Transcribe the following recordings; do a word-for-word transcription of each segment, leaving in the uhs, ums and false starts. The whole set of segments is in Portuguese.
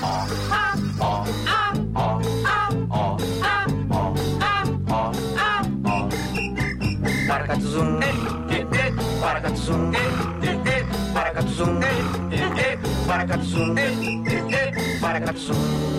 Paracatuzum, paracatuzum, paracatuzum, paracatuzum, paracatuzum.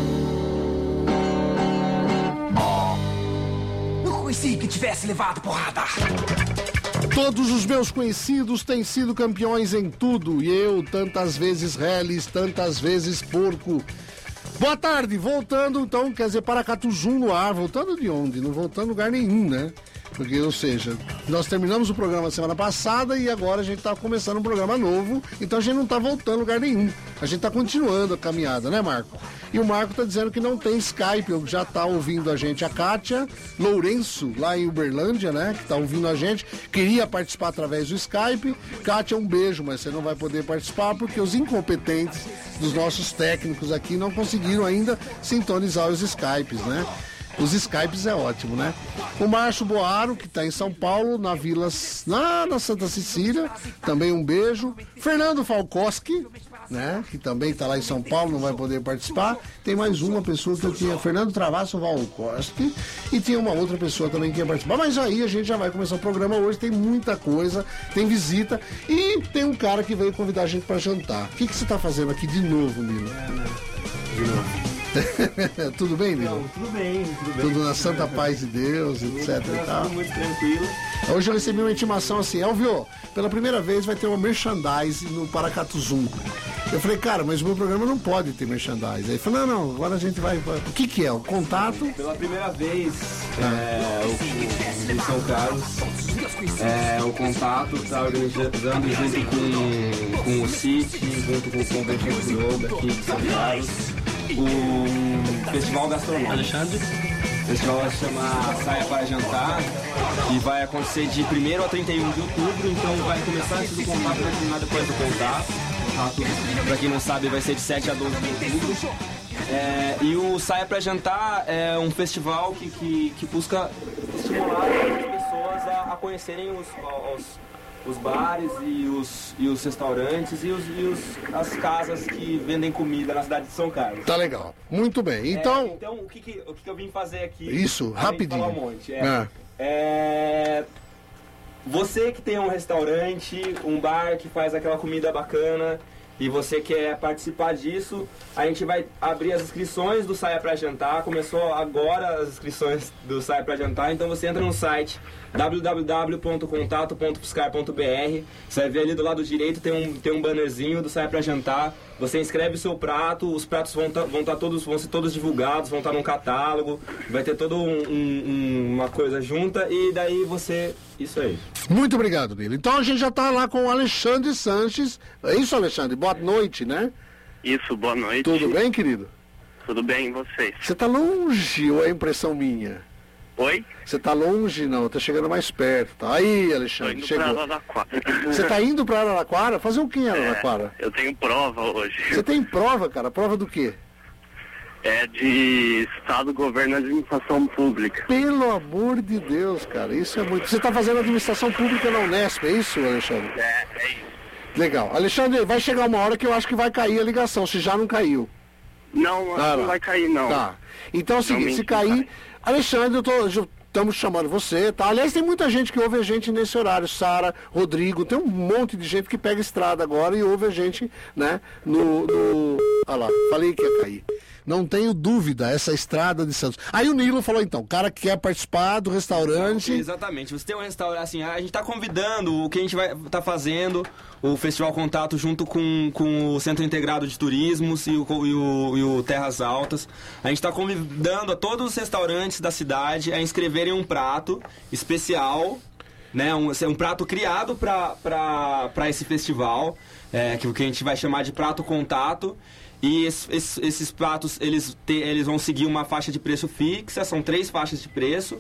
Nunca conheci que tivesse levado porrada. Todos os meus conhecidos têm sido campeões em tudo, e eu tantas vezes reles, tantas vezes porco. Boa tarde, voltando então, quer dizer, Paracatuzum no ar, voltando de onde? Não voltando em lugar nenhum, né? Porque, ou seja, nós terminamos o programa semana passada e agora a gente está começando um programa novo, então a gente não está voltando em lugar nenhum. A gente está continuando a caminhada, né, Marco? E o Marco está dizendo que não tem Skype, já está ouvindo a gente. A Kátia Lourenço, lá em Uberlândia, né, que está ouvindo a gente, queria participar através do Skype. Kátia, um beijo, mas você não vai poder participar porque os incompetentes dos nossos técnicos aqui não conseguiram ainda sintonizar os Skypes, né? Os Skypes é ótimo, né? O Márcio Boaro, que está em São Paulo, na Vila, lá na Santa Cecília, também um beijo. Fernando Falcoski, né? Que também está lá em São Paulo, não vai poder participar. Tem mais uma pessoa que eu tinha, Fernando Travasso Falcoski, e tinha uma outra pessoa também que ia participar. Mas aí a gente já vai começar o programa hoje, tem muita coisa, tem visita, e tem um cara que veio convidar a gente para jantar. O que, que você está fazendo aqui de novo, Nilo? É, né? De novo. Tudo bem, Nilo? Não, tudo bem, tudo bem. Tudo na santa paz de Deus, tudo, etc e tal. Tudo muito tranquilo. Hoje eu recebi uma intimação assim, Elvio, pela primeira vez vai ter uma merchandise no Paracatuzum. Eu falei, cara, mas o meu programa não pode ter merchandise. Aí ele falou, não, não, agora a gente vai... O que que é? O contato? Pela primeira vez, é, o, o São Carlos, é, o contato está organizando junto com, com o C I T, junto com o Convento de Yoga aqui de São Carlos, o Festival Gastronômico. Alexandre? O festival vai se chamar Saia para Jantar e vai acontecer de primeiro a trinta e um de outubro, então vai começar antes do contato e vai terminar depois do contato. Para quem não sabe, vai ser de sete a doze de outubro. É, e o Saia para Jantar é um festival que, que, que busca estimular as pessoas a, a conhecerem os, os, os bares e os, e os restaurantes e, os, e os, as casas que vendem comida na cidade de São Carlos. Tá legal, muito bem. Então, é, então o, que, que, o que eu vim fazer aqui? Isso, rapidinho. Um monte, é, é. é, você que tem um restaurante, um bar que faz aquela comida bacana e você quer participar disso, a gente vai abrir as inscrições do Saia Pra Jantar. Começou agora as inscrições do Saia Pra Jantar, então você entra no site w w w ponto contato ponto fiscar ponto b r. Você vai ver ali do lado direito, tem um, tem um bannerzinho do Saia Pra Jantar. Você inscreve o seu prato, os pratos vão, tá, vão, tá todos, vão ser todos divulgados, vão estar num catálogo, vai ter toda um, um, uma coisa junta e daí você... Isso aí. Muito obrigado, Nilo. Então a gente já está lá com o Alexandre Sanches. É isso, Alexandre? Boa noite, né? Isso, boa noite. Tudo bem, querido? Tudo bem, e vocês? Você está longe ou é impressão minha? Oi? Você está longe, não, está chegando mais perto. Tá aí, Alexandre, Tô indo chegou. pra Araraquara. Você está indo para Araraquara? Fazer o que em Araraquara? É, eu tenho prova hoje. Você tem prova, cara? Prova do quê? É de Estado, Governo e Administração Pública. Pelo amor de Deus, cara, isso é muito... Você está fazendo administração pública na Unesp, é isso, Alexandre? É, é isso. Legal. Alexandre, vai chegar uma hora que eu acho que vai cair a ligação, se já não caiu. Não, Ah, não vai cair, não. Tá. Então é o seguinte, Realmente se cair... não cai. Alexandre, eu tô... Estamos chamando você, tá? Aliás, tem muita gente que ouve a gente nesse horário. Sara, Rodrigo, tem um monte de gente que pega estrada agora e ouve a gente, né? No... no... Olha lá, falei que ia cair. Não tenho dúvida, essa estrada de Santos. Aí o Nilo falou então, o cara que quer participar do restaurante... Exatamente, você tem um restaurante, assim, a gente está convidando o que a gente vai estar tá fazendo, o Festival Contato junto com, com o Centro Integrado de Turismos e o, e o, e o Terras Altas. A gente está convidando a todos os restaurantes da cidade a inscreverem um prato especial, né, um, um prato criado para esse festival, é, que, que a gente vai chamar de Prato Contato. E esses, esses, esses pratos, eles, te, eles vão seguir uma faixa de preço fixa, são três faixas de preço.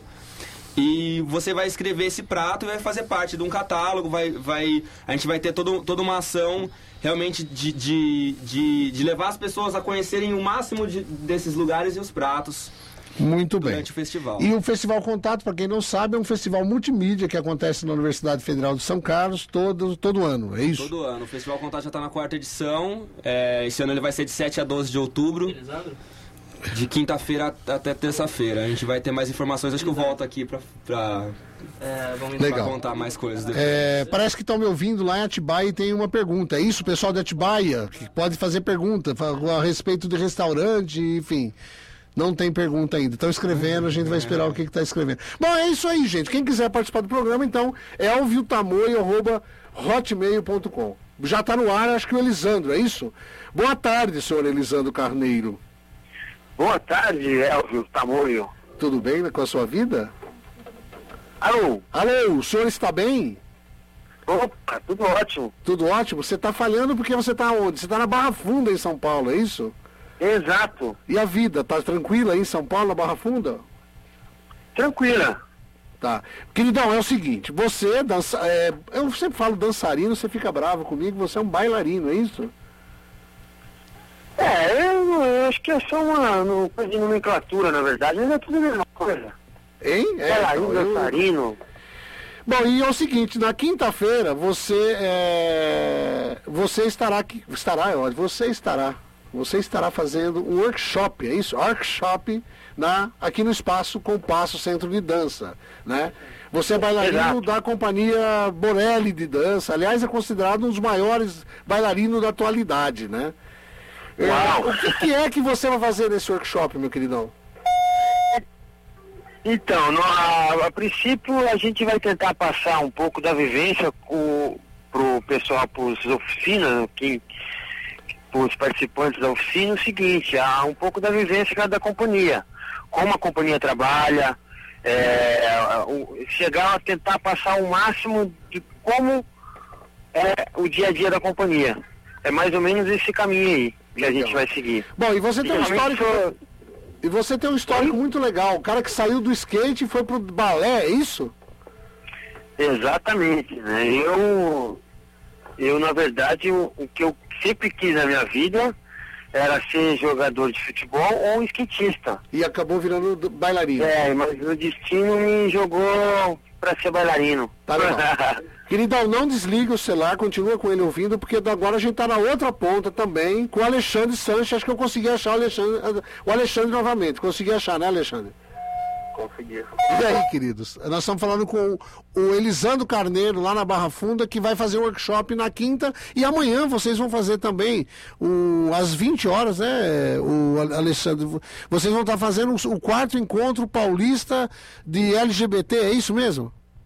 E você vai escrever esse prato e vai fazer parte de um catálogo, vai, vai, a gente vai ter todo, toda uma ação realmente de, de, de, de levar as pessoas a conhecerem o máximo de, desses lugares e os pratos. Muito bem. durante o festival. E o Festival Contato, para quem não sabe, é um festival multimídia que acontece na Universidade Federal de São Carlos todo, todo ano, é isso? Todo ano. O Festival Contato já está na quarta edição. É, esse ano ele vai ser de sete a doze de outubro. De quinta-feira até terça-feira. A gente vai ter mais informações. Acho que eu volto aqui pra, pra, É, vamos pra Legal. contar mais coisas depois. É, parece que estão me ouvindo lá em Atibaia e tem uma pergunta. É isso, pessoal de Atibaia, que pode fazer pergunta fa- a respeito de restaurante, enfim. Não tem pergunta ainda. Estão escrevendo, a gente vai esperar o que está escrevendo. Bom, é isso aí, gente. Quem quiser participar do programa, então, é elviotamoio arroba hotmail ponto com. Já está no ar, acho que o Elisandro, é isso? Boa tarde, senhor Elisandro Carneiro. Boa tarde, Elvio Tamoio. Tudo bem com a sua vida? Alô? Alô, o senhor está bem? Opa, tudo ótimo. Tudo ótimo? Você está falhando porque você está onde? Você está na Barra Funda, em São Paulo, é isso? Exato. E a vida, tá tranquila aí em São Paulo, na Barra Funda? Tranquila. Tá. Queridão, é o seguinte, você dança, é, eu sempre falo dançarino, você fica bravo comigo, você é um bailarino, é isso? É, eu, eu acho que é só uma, uma coisa de nomenclatura, na verdade, mas é tudo a mesma coisa. Hein? É, Bailarino, então, eu- dançarino. Bom, e é o seguinte, na quinta-feira você é, você estará aqui, estará, ó, você estará, você estará fazendo um workshop, é isso? Workshop na, aqui no Espaço Compasso Centro de Dança, né? Você é bailarino Exato. da companhia Borelli de dança, aliás é considerado um dos maiores bailarinos da atualidade, né? É, Uau. o que, que é que você vai fazer nesse workshop, meu queridão? Então, no, a, a princípio a gente vai tentar passar um pouco da vivência com, pro pessoal, pros oficinas, que, pros participantes da oficina, o seguinte, há um pouco da vivência cada companhia, como a companhia trabalha, é, o- chegar a tentar passar o máximo de como é o dia a dia da companhia. É mais ou menos esse caminho aí que a Legal. gente vai seguir. Bom, e você tem um Geralmente histórico... sou- E você tem um histórico muito legal. O cara que saiu do skate e foi pro balé, é isso? Exatamente, né? Eu, eu na verdade, o, o que eu sempre quis na minha vida era ser jogador de futebol ou skatista. E acabou virando do- bailarino. É, mas o destino me jogou para ser bailarino. Tá legal. Queridão, não desliga o celular, continua com ele ouvindo, porque agora a gente tá na outra ponta também, com o Alexandre Sanches. Acho que eu consegui achar o Alexandre, o Alexandre novamente. Consegui achar, né, Alexandre? Consegui. E aí, queridos? Nós estamos falando com o Elisandro Carneiro, lá na Barra Funda, que vai fazer um workshop na quinta. E amanhã vocês vão fazer também, o, às vinte horas, né, o Alexandre? Vocês vão estar fazendo o quarto encontro paulista de L G B T, é isso mesmo?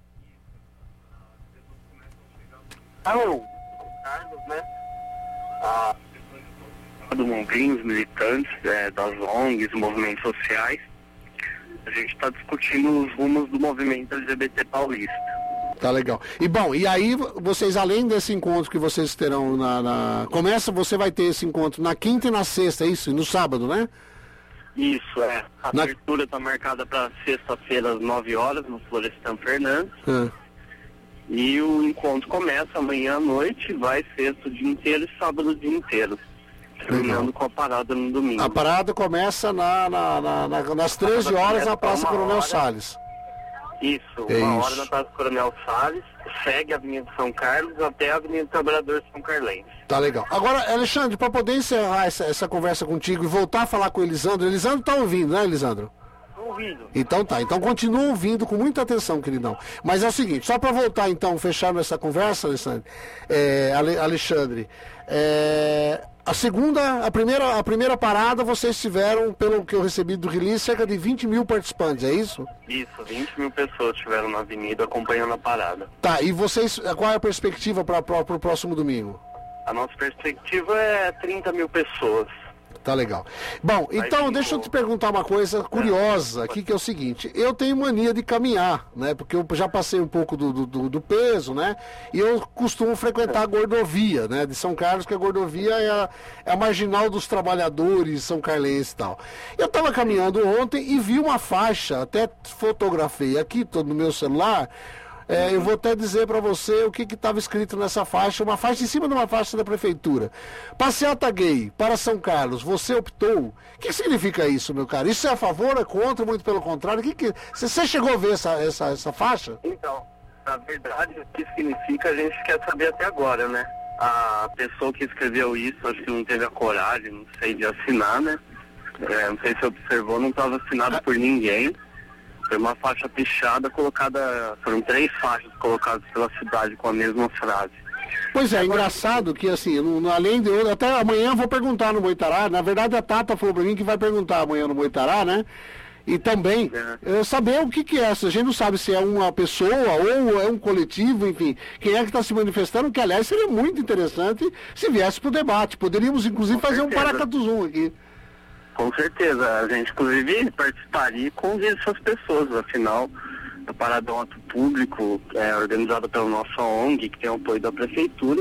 Alô, Carlos, né? Ah, do Montrinho, os militantes é, das O N Gs, movimentos sociais. A gente está discutindo os rumos do movimento L G B T paulista. Tá legal. E bom, e aí vocês, além desse encontro que vocês terão na, na... Começa, você vai ter esse encontro na quinta e na sexta, é isso? E no sábado, né? Isso, é. A Na- abertura está marcada para sexta-feira às nove horas, no Florestan Fernandes. Ah, E o encontro começa amanhã à noite, vai sexta o dia inteiro e sábado o dia inteiro. Terminando com a parada no domingo. a parada começa na, na- na- na- nas treze horas na Praça Uma Coronel hora. Salles. Isso, É uma isso. hora na Praça Coronel Salles, segue a Avenida São Carlos até a Avenida Trabalhador São Carlense. Tá legal. Agora, Alexandre, para poder encerrar essa, essa conversa contigo e voltar a falar com o Elisandro, Elisandro tá ouvindo, né, Elisandro? Ouvido. Então tá, então continua ouvindo com muita atenção, queridão. Mas é o seguinte, só para voltar então, fechar essa conversa, Alexandre, é, Ale- Alexandre, é, a segunda, a primeira, a primeira parada vocês tiveram, pelo que eu recebi do release, cerca de vinte mil participantes, é isso? Isso, vinte mil pessoas estiveram na avenida acompanhando a parada. Tá, e vocês, qual é a perspectiva para o próximo domingo? A nossa perspectiva é trinta mil pessoas. Tá legal. Bom, então sim, deixa eu o- te perguntar uma coisa curiosa aqui, que é o seguinte, eu tenho mania de caminhar, né? Porque eu já passei um pouco do, do, do peso, né? E eu costumo frequentar a Gordovia, né? De São Carlos, que a Gordovia é a, é a marginal dos trabalhadores são carlenses e tal. Eu tava caminhando ontem e vi uma faixa, até fotografei aqui, tô no meu celular, É, eu vou até dizer para você o que estava escrito nessa faixa, uma faixa em cima de uma faixa da prefeitura. Passeata gay para São Carlos, você optou. O que significa isso, meu caro? Isso é a favor, é contra, muito pelo contrário? Que que... Você chegou a ver essa, essa, essa faixa? Então, na verdade, o que significa a gente quer saber até agora, né? A pessoa que escreveu isso, acho que não teve a coragem, não sei, de assinar, né? É, não sei se observou, não estava assinado por ninguém. Foi uma faixa pichada colocada, foram três faixas colocadas pela cidade com a mesma frase. Pois é, engraçado que assim, no, além de eu, até amanhã eu vou perguntar no Moitará, na verdade a Tata falou pra mim que vai perguntar amanhã no Moitará, né? E também é. saber o que que é, a gente não sabe se é uma pessoa ou é um coletivo, enfim, quem é que está se manifestando, que aliás seria muito interessante se viesse para o debate, poderíamos inclusive com fazer certeza. um Paracatuzum aqui. Com certeza, a gente inclusive participaria e convida essas pessoas, afinal, a parada é um ato público, é organizada pela nossa O N G, que tem o apoio da prefeitura,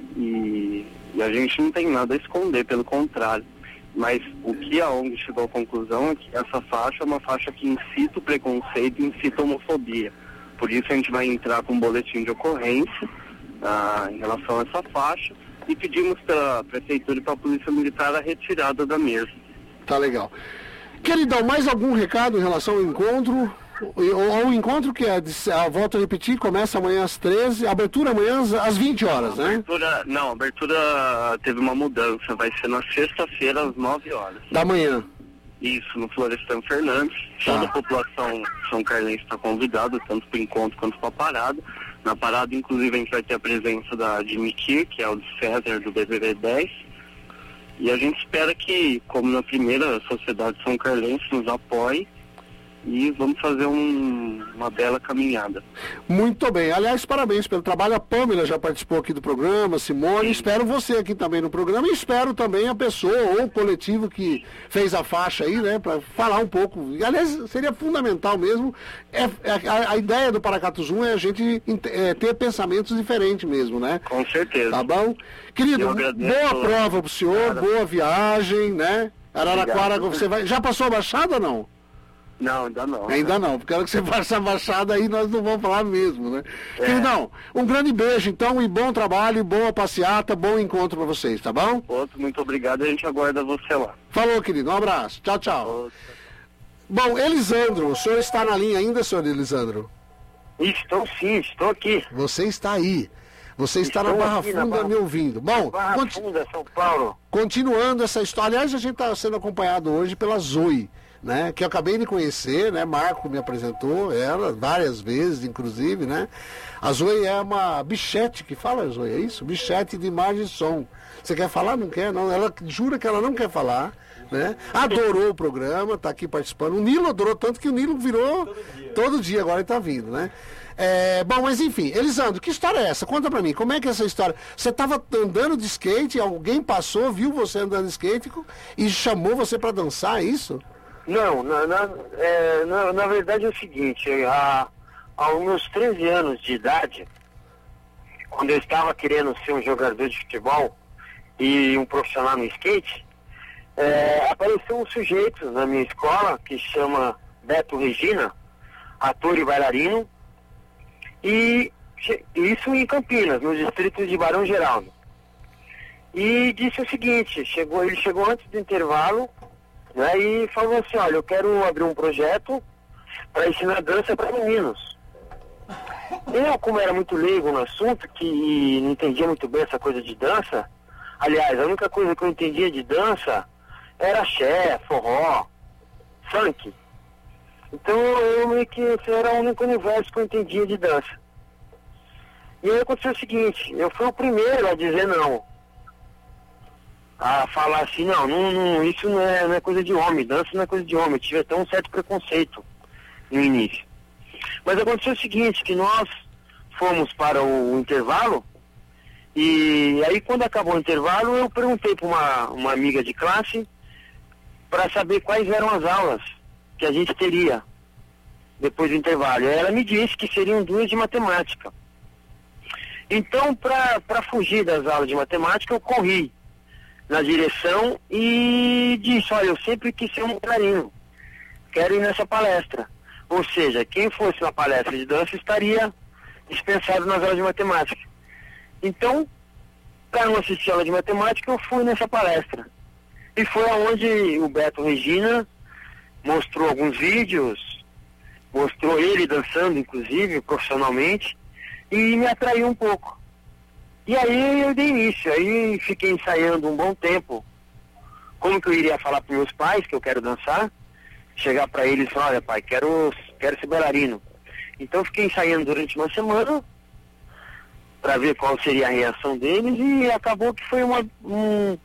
e, e a gente não tem nada a esconder, pelo contrário. Mas o que a O N G chegou à conclusão é que essa faixa é uma faixa que incita o preconceito e incita a homofobia. Por isso a gente vai entrar com um boletim de ocorrência ah, em relação a essa faixa e pedimos para a prefeitura e para a polícia militar a retirada da mesma. Tá legal. Queridão, mais algum recado em relação ao encontro? Ou o encontro que é, a, volto a repetir, começa amanhã às treze, abertura amanhã às vinte horas, né? Abertura, não, a abertura teve uma mudança, vai ser na sexta-feira às nove horas. Da manhã. Isso, no Florestan Fernandes. Tá. Toda a população são carlense está convidada, tanto para o encontro quanto para a parada. Na parada, inclusive, a gente vai ter a presença da Dimikir, que é o César do B B B dez. E a gente espera que, como na primeira Sociedade São Carlense, nos apoie e vamos fazer um, uma bela caminhada. Muito bem. Aliás, parabéns pelo trabalho. A Pâmela já participou aqui do programa, Simone. Sim. Espero você aqui também no programa e espero também a pessoa ou o coletivo que fez a faixa aí, né, para falar um pouco. Aliás, seria fundamental mesmo. É, é, a, a ideia do Paracatuzum é a gente é, ter pensamentos diferentes mesmo, né? Com certeza. Tá bom? Querido, boa prova pro senhor, cara. Boa viagem, né? Araraquara, obrigado. Você vai. Já passou a Baixada ou não? Não, ainda não. Ainda não, porque quero que você faça a baixada aí, nós não vamos falar mesmo, né? É. Queridão, um grande beijo então, e bom trabalho, boa passeata, bom encontro pra vocês, tá bom? Outro, muito obrigado, a gente aguarda você lá. Falou, querido, um abraço, tchau, tchau. Outro. Bom, Elisandro, o senhor está na linha ainda, senhor Elisandro? Estou sim, estou aqui. Você está aí. Você está estou na Barra Funda na Barra... me ouvindo. Bom, Barra conti... Funda, São Paulo. Continuando essa história, aliás, a gente está sendo acompanhado hoje pela Zoe, né, que eu acabei de conhecer, né, Marco me apresentou ela várias vezes, inclusive, né, a Zoe é uma bichete, que fala, Zoe, é isso? Bichete de imagem e som. Você quer falar? Não quer, não, ela jura que ela não quer falar, né, adorou o programa, tá aqui participando, o Nilo adorou tanto que o Nilo virou todo dia, todo dia agora ele tá vindo, né. É, bom, mas enfim, Elisandro, que história é essa? Conta pra mim, como é que é essa história? Você tava andando de skate, alguém passou, viu você andando de skate e chamou você pra dançar, é isso? Não, na, na, é, na, na verdade é o seguinte, a, aos meus treze anos de idade, quando eu estava querendo ser um jogador de futebol e um profissional no skate, é, apareceu um sujeito na minha escola que chama Beto Regina, ator e bailarino, e isso em Campinas, no distrito de Barão Geraldo. E disse o seguinte, chegou, ele chegou antes do intervalo, né, e falou assim, olha, eu quero abrir um projeto para ensinar dança para meninos. Eu, como era muito leigo no assunto, que não entendia muito bem essa coisa de dança, aliás, a única coisa que eu entendia de dança era axé, forró, funk. Então eu meio que esse era o único universo que eu entendia de dança. E aí aconteceu o seguinte, eu fui o primeiro a dizer não. A falar assim, não, não, não isso não é, não é coisa de homem, dança não é coisa de homem. Eu tive até um certo preconceito no início. Mas aconteceu o seguinte, que nós fomos para o intervalo, e aí quando acabou o intervalo, eu perguntei para uma, uma amiga de classe para saber quais eram as aulas que a gente teria depois do intervalo. E ela me disse que seriam duas de matemática. Então, para fugir das aulas de matemática, eu corri na direção e disse, olha, eu sempre quis ser um bailarino, quero ir nessa palestra. Ou seja, quem fosse na palestra de dança estaria dispensado nas aulas de matemática. Então, para não assistir a aula de matemática, eu fui nessa palestra. E foi aonde o Beto Regina mostrou alguns vídeos, mostrou ele dançando, inclusive, profissionalmente, e me atraiu um pouco. E aí eu dei início, aí fiquei ensaiando um bom tempo como que eu iria falar para meus pais que eu quero dançar, chegar para eles e falar, olha pai, quero, quero ser bailarino. Então eu fiquei ensaiando durante uma semana para ver qual seria a reação deles e acabou que foi uma, um,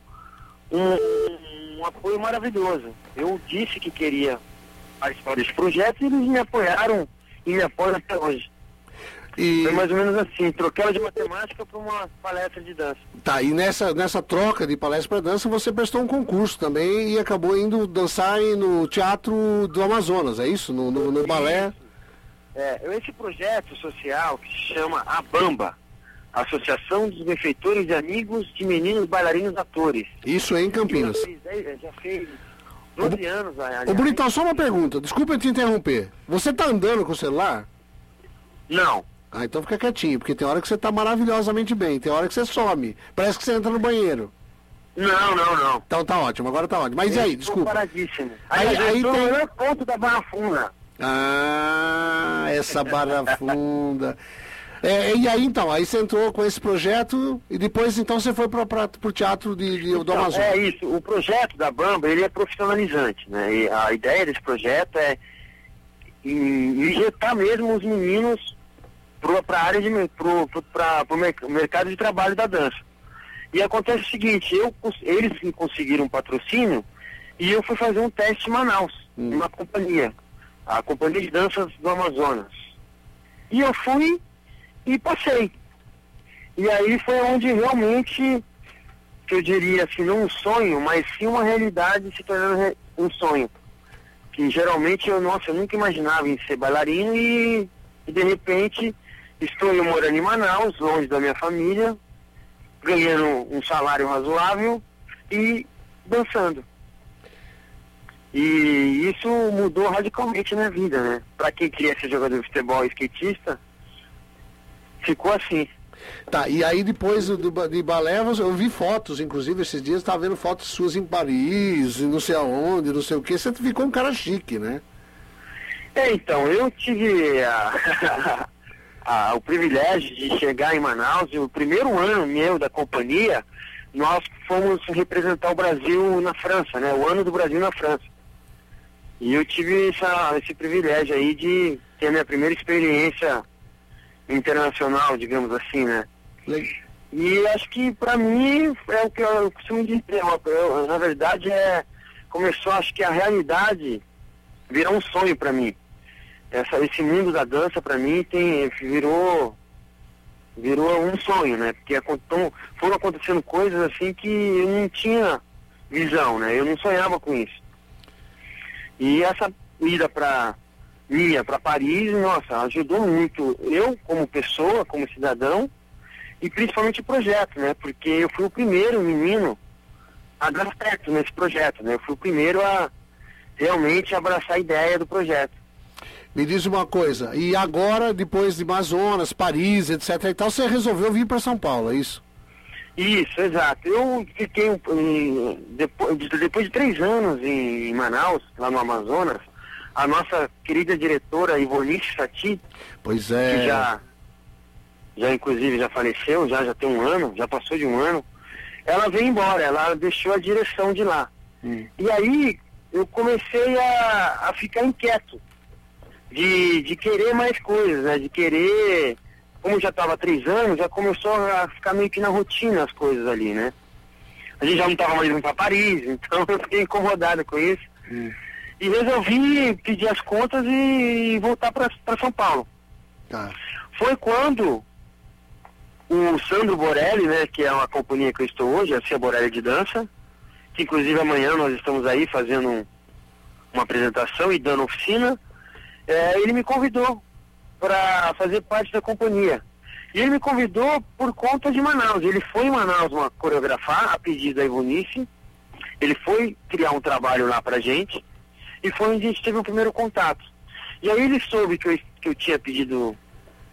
um, um apoio maravilhoso. Eu disse que queria participar desse projeto e eles me apoiaram e me apoiam até hoje. E... Foi mais ou menos assim, troquei ela de matemática para uma palestra de dança. Tá, e nessa, nessa troca de palestra para dança você prestou um concurso também e acabou indo dançar no Teatro do Amazonas, é isso? No, no, no balé? É, esse projeto social que se chama A Bamba, Associação dos Benfeitores e Amigos de Meninos Bailarinos Atores. Isso é em Campinas. Já fez, já fez doze anos. Ô Bonitão, só uma pergunta, desculpa eu te interromper. Você tá andando com o celular? Não. Ah, então fica quietinho, porque tem hora que você tá maravilhosamente bem, tem hora que você some. Parece que você entra no banheiro. Não, não, não. Então tá ótimo, agora tá ótimo. Mas e aí, desculpa. Paradíssimo. Aí, Aí, aí, aí aí tem tem... o melhor ponto da Barra Funda. Ah, essa Barra Funda. É, e aí então, aí você entrou com esse projeto e depois então você foi para o Teatro de, de, do Então, Amazonas. é isso, o projeto da Bamba, ele é profissionalizante, né? E a ideia desse projeto é injetar mesmo os meninos para a área de pro, pro, pra, pro mercado de trabalho da dança. E acontece o seguinte, eu, eles conseguiram um patrocínio e eu fui fazer um teste em Manaus, hum. numa companhia, a Companhia de Danças do Amazonas. E eu fui e passei. E aí foi onde realmente, que eu diria assim, não um sonho, mas sim uma realidade se tornando um sonho. Que geralmente eu, nossa, eu nunca imaginava em ser bailarino e, e de repente estou eu morando em Manaus, longe da minha família, ganhando um salário razoável e dançando. E isso mudou radicalmente a minha vida, né? Pra quem queria ser jogador de futebol e skatista, ficou assim. Tá, e aí depois do, de balé, eu vi fotos, inclusive esses dias, estava vendo fotos suas em Paris, não sei aonde, não sei o que, você ficou um cara chique, né? É, então, eu tive a, a, o privilégio de chegar em Manaus, e o primeiro ano meu da companhia, nós fomos representar o Brasil na França, né? O ano do Brasil na França. E eu tive essa, esse privilégio aí de ter a minha primeira experiência internacional, digamos assim, né? E acho que pra mim é o que eu costumo dizer, eu, eu, na verdade é, começou, acho que a realidade virou um sonho pra mim. Essa, esse mundo da dança pra mim tem, virou, virou um sonho, né? Porque então, foram acontecendo coisas assim que eu não tinha visão, né? Eu não sonhava com isso. E essa ida pra minha para Paris, nossa, ajudou muito eu como pessoa, como cidadão e principalmente o projeto, né? Porque eu fui o primeiro menino a dar certo nesse projeto, né? Eu fui o primeiro a realmente abraçar a ideia do projeto. Me diz uma coisa, e agora, depois de Amazonas, Paris, etc e tal, você resolveu vir para São Paulo, é isso? Isso, exato. Eu fiquei, depois, depois de três anos em Manaus, lá no Amazonas, a nossa querida diretora Ivonice Sati, pois é. que já, já inclusive já faleceu, já, já tem um ano, já passou de um ano, ela veio embora, ela deixou a direção de lá. Hum. E aí eu comecei a, a ficar inquieto, de, de querer mais coisas, né? De querer, como já estava há três anos, já começou a ficar meio que na rotina as coisas ali, né? A gente já não estava mais indo para Paris, então eu fiquei incomodado com isso. Hum. E resolvi pedir as contas e voltar para São Paulo. Tá. Foi quando o Sandro Borelli, né, que é uma companhia que eu estou hoje, a Cia Borelli de Dança, que inclusive amanhã nós estamos aí fazendo um, uma apresentação e dando oficina, é, ele me convidou para fazer parte da companhia. E ele me convidou por conta de Manaus. Ele foi em Manaus uma coreografar a pedido da Ivonice, ele foi criar um trabalho lá pra gente, e foi onde a gente teve o primeiro contato. E aí ele soube que eu, que eu tinha pedido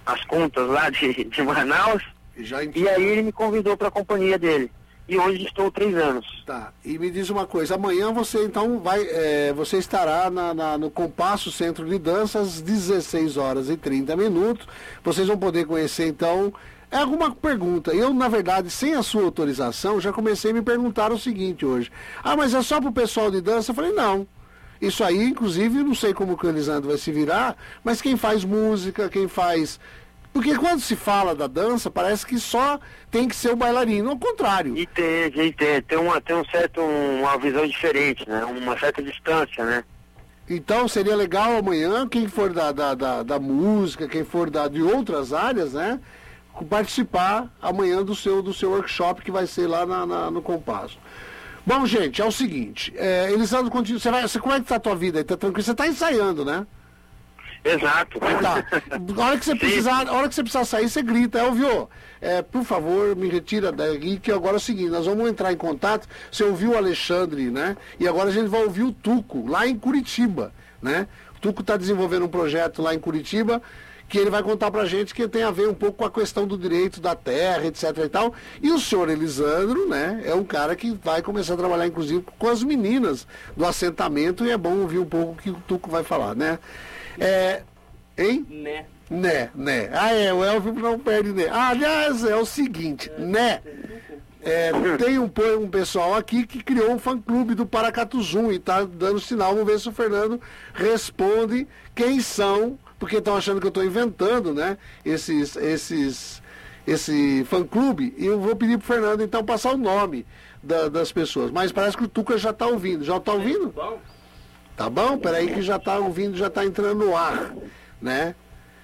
as contas lá de, de Manaus, E, já e aí ele me convidou para a companhia dele. E hoje estou três anos. Tá, e me diz uma coisa, amanhã você então vai, é, você estará na, na, no Compasso Centro de Dança às dezesseis horas e trinta minutos, vocês vão poder conhecer então, é alguma pergunta, eu na verdade, sem a sua autorização, já comecei a me perguntar o seguinte hoje, ah, mas é só pro pessoal de dança? Eu falei, não, isso aí, inclusive, não sei como que o Elisandro vai se virar, mas quem faz música, quem faz... Porque quando se fala da dança, parece que só tem que ser o bailarino, ao contrário. E tem, e tem, tem, uma, tem um certo, uma visão diferente, né? Uma certa distância, né? Então seria legal amanhã, quem for da, da, da, da música, quem for da, de outras áreas, né? Participar amanhã do seu, do seu workshop que vai ser lá na, na, no Compasso. Bom, gente, é o seguinte, é, Elisandro, continua, você vai, você, como é que tá a tua vida aí? Tá tranquilo? Você tá ensaiando, né? Exato. Tá. A hora que você precisar, a hora que você precisar sair, você grita, é, ouviu? É, por favor, me retira daqui, que agora é o seguinte, nós vamos entrar em contato, você ouviu o Alexandre, né? E agora a gente vai ouvir o Tuco, lá em Curitiba, né? O Tuco está desenvolvendo um projeto lá em Curitiba, que ele vai contar pra gente que tem a ver um pouco com a questão do direito da terra, etc e tal. E o senhor Elisandro, né, é um cara que vai começar a trabalhar, inclusive, com as meninas do assentamento, e é bom ouvir um pouco o que o Tuco vai falar, né? É, hein? Né. Né, né. Ah, é, o Elvio não perde né. Ah, aliás, é o seguinte, né? É, tem um, um pessoal aqui que criou um fã-clube do Paracatuzum e tá dando sinal. Vamos ver se o Fernando responde quem são, porque estão achando que eu estou inventando, né? Esses, esses, esse fã-clube. E eu vou pedir pro Fernando, então, passar o nome da, das pessoas. Mas parece que o Tuca já está ouvindo. Já está ouvindo? Bom. Tá bom? Peraí que já está ouvindo, já está entrando no ar, né?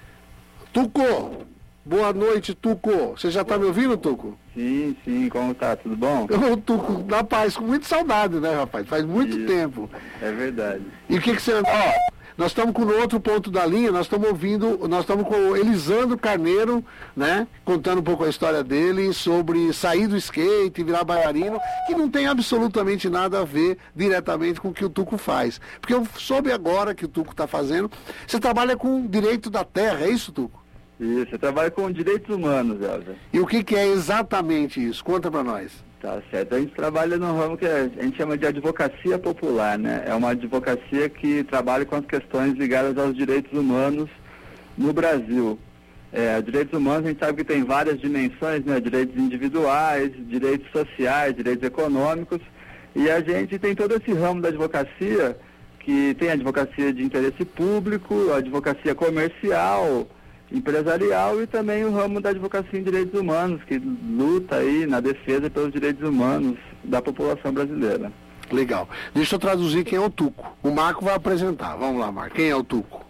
Tuco, boa noite, Tuco. Você já está me ouvindo, Tuco? Sim, sim, como tá? Tudo bom? Ô, Tuco, na paz, com muita saudade, né, rapaz? Faz muito Isso. tempo. É verdade. E o que que você... Ó, nós estamos com o outro ponto da linha, nós estamos ouvindo, nós estamos com o Elisandro Carneiro, né? Contando um pouco a história dele sobre sair do skate, virar bailarino, que não tem absolutamente nada a ver diretamente com o que o Tuco faz. Porque eu soube agora que o Tuco está fazendo. Você trabalha com direito da terra, é isso, Tuco? Isso, eu trabalho com direitos humanos, Elza. E o que que é exatamente isso? Conta para nós. Tá certo. A gente trabalha no ramo que a gente chama de advocacia popular, né? É uma advocacia que trabalha com as questões ligadas aos direitos humanos no Brasil. É, direitos humanos a gente sabe que tem várias dimensões, né? Direitos individuais, direitos sociais, direitos econômicos. E a gente tem todo esse ramo da advocacia, que tem a advocacia de interesse público, a advocacia comercial, empresarial e também o ramo da advocacia em direitos humanos, que luta aí na defesa pelos direitos humanos da população brasileira. Legal. Deixa eu traduzir quem é o Tuco. O Marco vai apresentar. Vamos lá, Marco. Quem é o Tuco?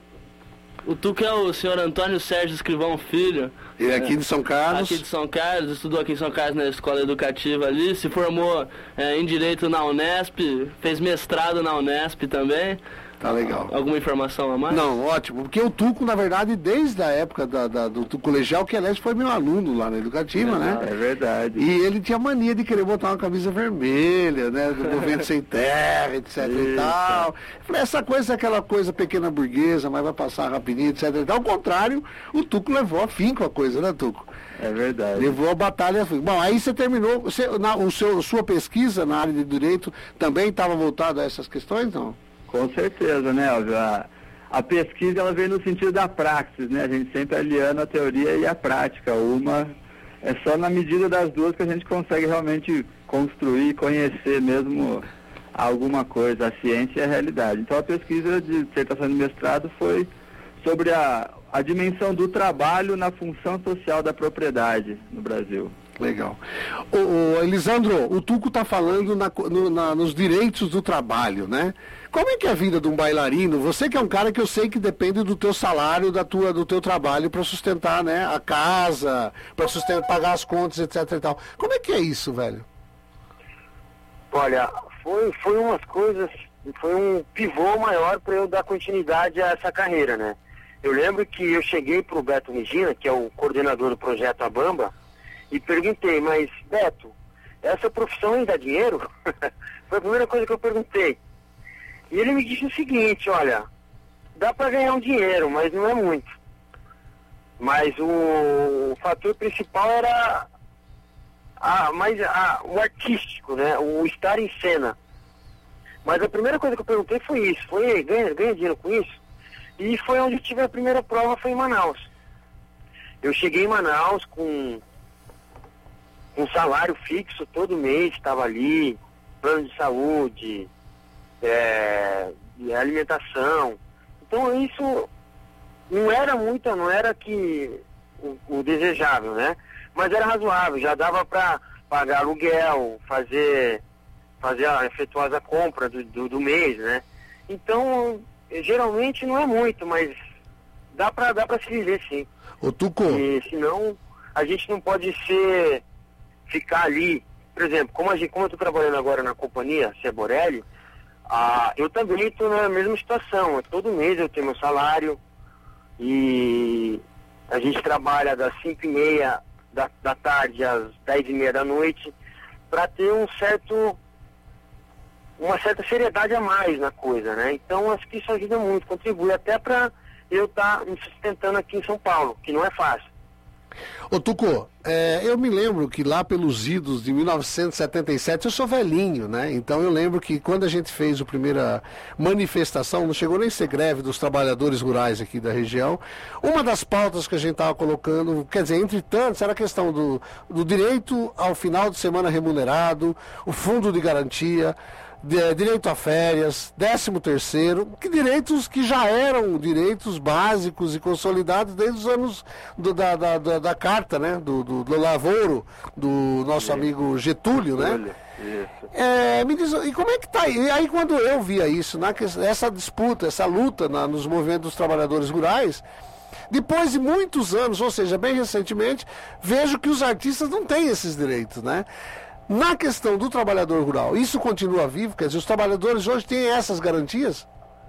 O Tuco é o senhor Antônio Sérgio Escrivão Filho. Ele é aqui de São Carlos. Aqui de São Carlos, estudou aqui em São Carlos na escola educativa ali, se formou é, em Direito na Unesp, fez mestrado na Unesp também. Tá legal. Alguma informação a mais? Não, ótimo, porque o Tuco, na verdade, desde a época da, da, do, do colegial, que aliás foi meu aluno lá na educativa, É, né? é verdade. E ele tinha mania de querer botar uma camisa vermelha, né? Do governo sem terra, etc e Isso. tal. Eu falei, essa coisa é aquela coisa pequena burguesa, mas vai passar rapidinho, etc e tal. Ao contrário, o Tuco levou a fim com a coisa, né, Tuco? É verdade. Levou a batalha a fim. Bom, aí você terminou, você, na, o seu, sua pesquisa na área de direito também estava voltada a essas questões, não? Com certeza, né, Elvio? A, a pesquisa, ela vem no sentido da praxis, né? A gente sempre aliando a teoria e a prática. Uma é só na medida das duas que a gente consegue realmente construir, conhecer mesmo alguma coisa, a ciência e a realidade. Então, a pesquisa de dissertação de mestrado foi sobre a, a dimensão do trabalho na função social da propriedade no Brasil. Legal. O, o Elisandro, o Tuco está falando na, no, na, nos direitos do trabalho, né? Como é que é a vida de um bailarino? Você que é um cara que eu sei que depende do teu salário, da tua, do teu trabalho para sustentar, né, a casa, para sustentar, pagar as contas, etc e tal. Como é que é isso, velho? Olha, foi, foi umas coisas, foi um pivô maior para eu dar continuidade a essa carreira, né? Eu lembro que eu cheguei para o Beto Regina, que é o coordenador do projeto Abamba, e perguntei, mas Beto, essa profissão ainda dá dinheiro? Foi a primeira coisa que eu perguntei. E ele me disse o seguinte, olha, dá para ganhar um dinheiro, mas não é muito. Mas o, o fator principal era a, mais a, o artístico, né? O estar em cena. Mas a primeira coisa que eu perguntei foi isso, foi ganha, ganha dinheiro com isso? E foi onde eu tive a primeira prova, foi em Manaus. Eu cheguei em Manaus com um salário fixo todo mês, estava ali, plano de saúde, é, alimentação. Então isso não era muito, não era que o, o desejável, né? Mas era razoável, já dava para pagar aluguel, fazer, fazer a efetuosa compra do, do, do mês, né? Então, geralmente não é muito, mas dá para dá para se viver sim. Ô, Tuco. E senão a gente não pode ser, ficar ali, por exemplo, como, a gente, como eu estou trabalhando agora na companhia Seborelli, ah, eu também estou na mesma situação, todo mês eu tenho meu salário e a gente trabalha das cinco e meia da, da tarde às dez e meia da noite para ter um certo, uma certa seriedade a mais na coisa, né? Então acho que isso ajuda muito, contribui até para eu estar tá me sustentando aqui em São Paulo, que não é fácil. Ô Tuco, é, eu me lembro que lá pelos idos de mil novecentos e setenta e sete, eu sou velhinho, né? Então eu lembro que quando a gente fez a primeira manifestação, não chegou nem a ser greve dos trabalhadores rurais aqui da região, uma das pautas que a gente estava colocando, quer dizer, entre tantos, era a questão do, do direito ao final de semana remunerado, o fundo de garantia, de, direito a férias, décimo terceiro, que direitos que já eram direitos básicos e consolidados desde os anos do, da, da, da, da carta, né, do, do, do Lavoro, do nosso amigo Getúlio, né? É, me diz, e como é que tá? E aí quando eu via isso, né, essa disputa, essa luta na, nos movimentos dos trabalhadores rurais, depois de muitos anos, ou seja, bem recentemente, vejo que os artistas não têm esses direitos, né? Na questão do trabalhador rural, isso continua vivo? Quer dizer, os trabalhadores hoje têm essas garantias?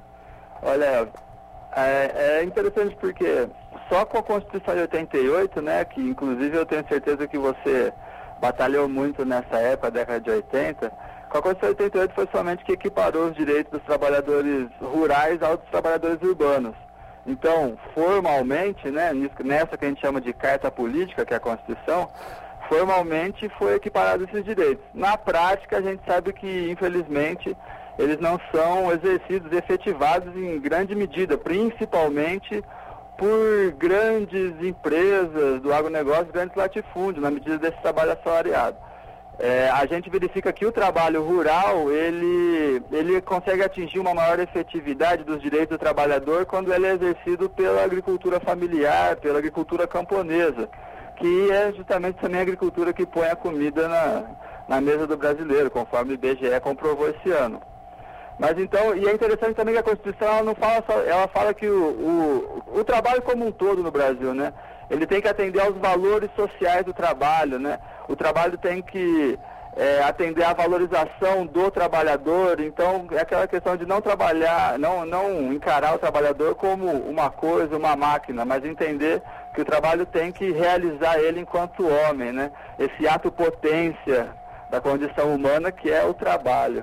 Olha, é, é interessante porque só com a Constituição de oitenta e oito, né, que inclusive eu tenho certeza que você batalhou muito nessa época, década de oitenta, com a Constituição de oitenta e oito foi somente que equiparou os direitos dos trabalhadores rurais aos dos trabalhadores urbanos. Então, formalmente, né, nessa que a gente chama de Carta Política, que é a Constituição, formalmente foi equiparado esses direitos. Na prática, a gente sabe que, infelizmente, eles não são exercidos, efetivados em grande medida, principalmente por grandes empresas do agronegócio, grandes latifúndios, na medida desse trabalho assalariado. É, a gente verifica que o trabalho rural, ele, ele consegue atingir uma maior efetividade dos direitos do trabalhador quando ele é exercido pela agricultura familiar, pela agricultura camponesa, que é justamente também a agricultura que põe a comida na, na mesa do brasileiro, conforme o I B G E comprovou esse ano. Mas então, e é interessante também que a Constituição, ela não fala só, ela fala que o, o, o trabalho como um todo no Brasil, né, ele tem que atender aos valores sociais do trabalho, né, o trabalho tem que é, atender à valorização do trabalhador, então é aquela questão de não trabalhar, não, não encarar o trabalhador como uma coisa, uma máquina, mas entender que o trabalho tem que realizar ele enquanto homem, né? Esse ato potência da condição humana que é o trabalho.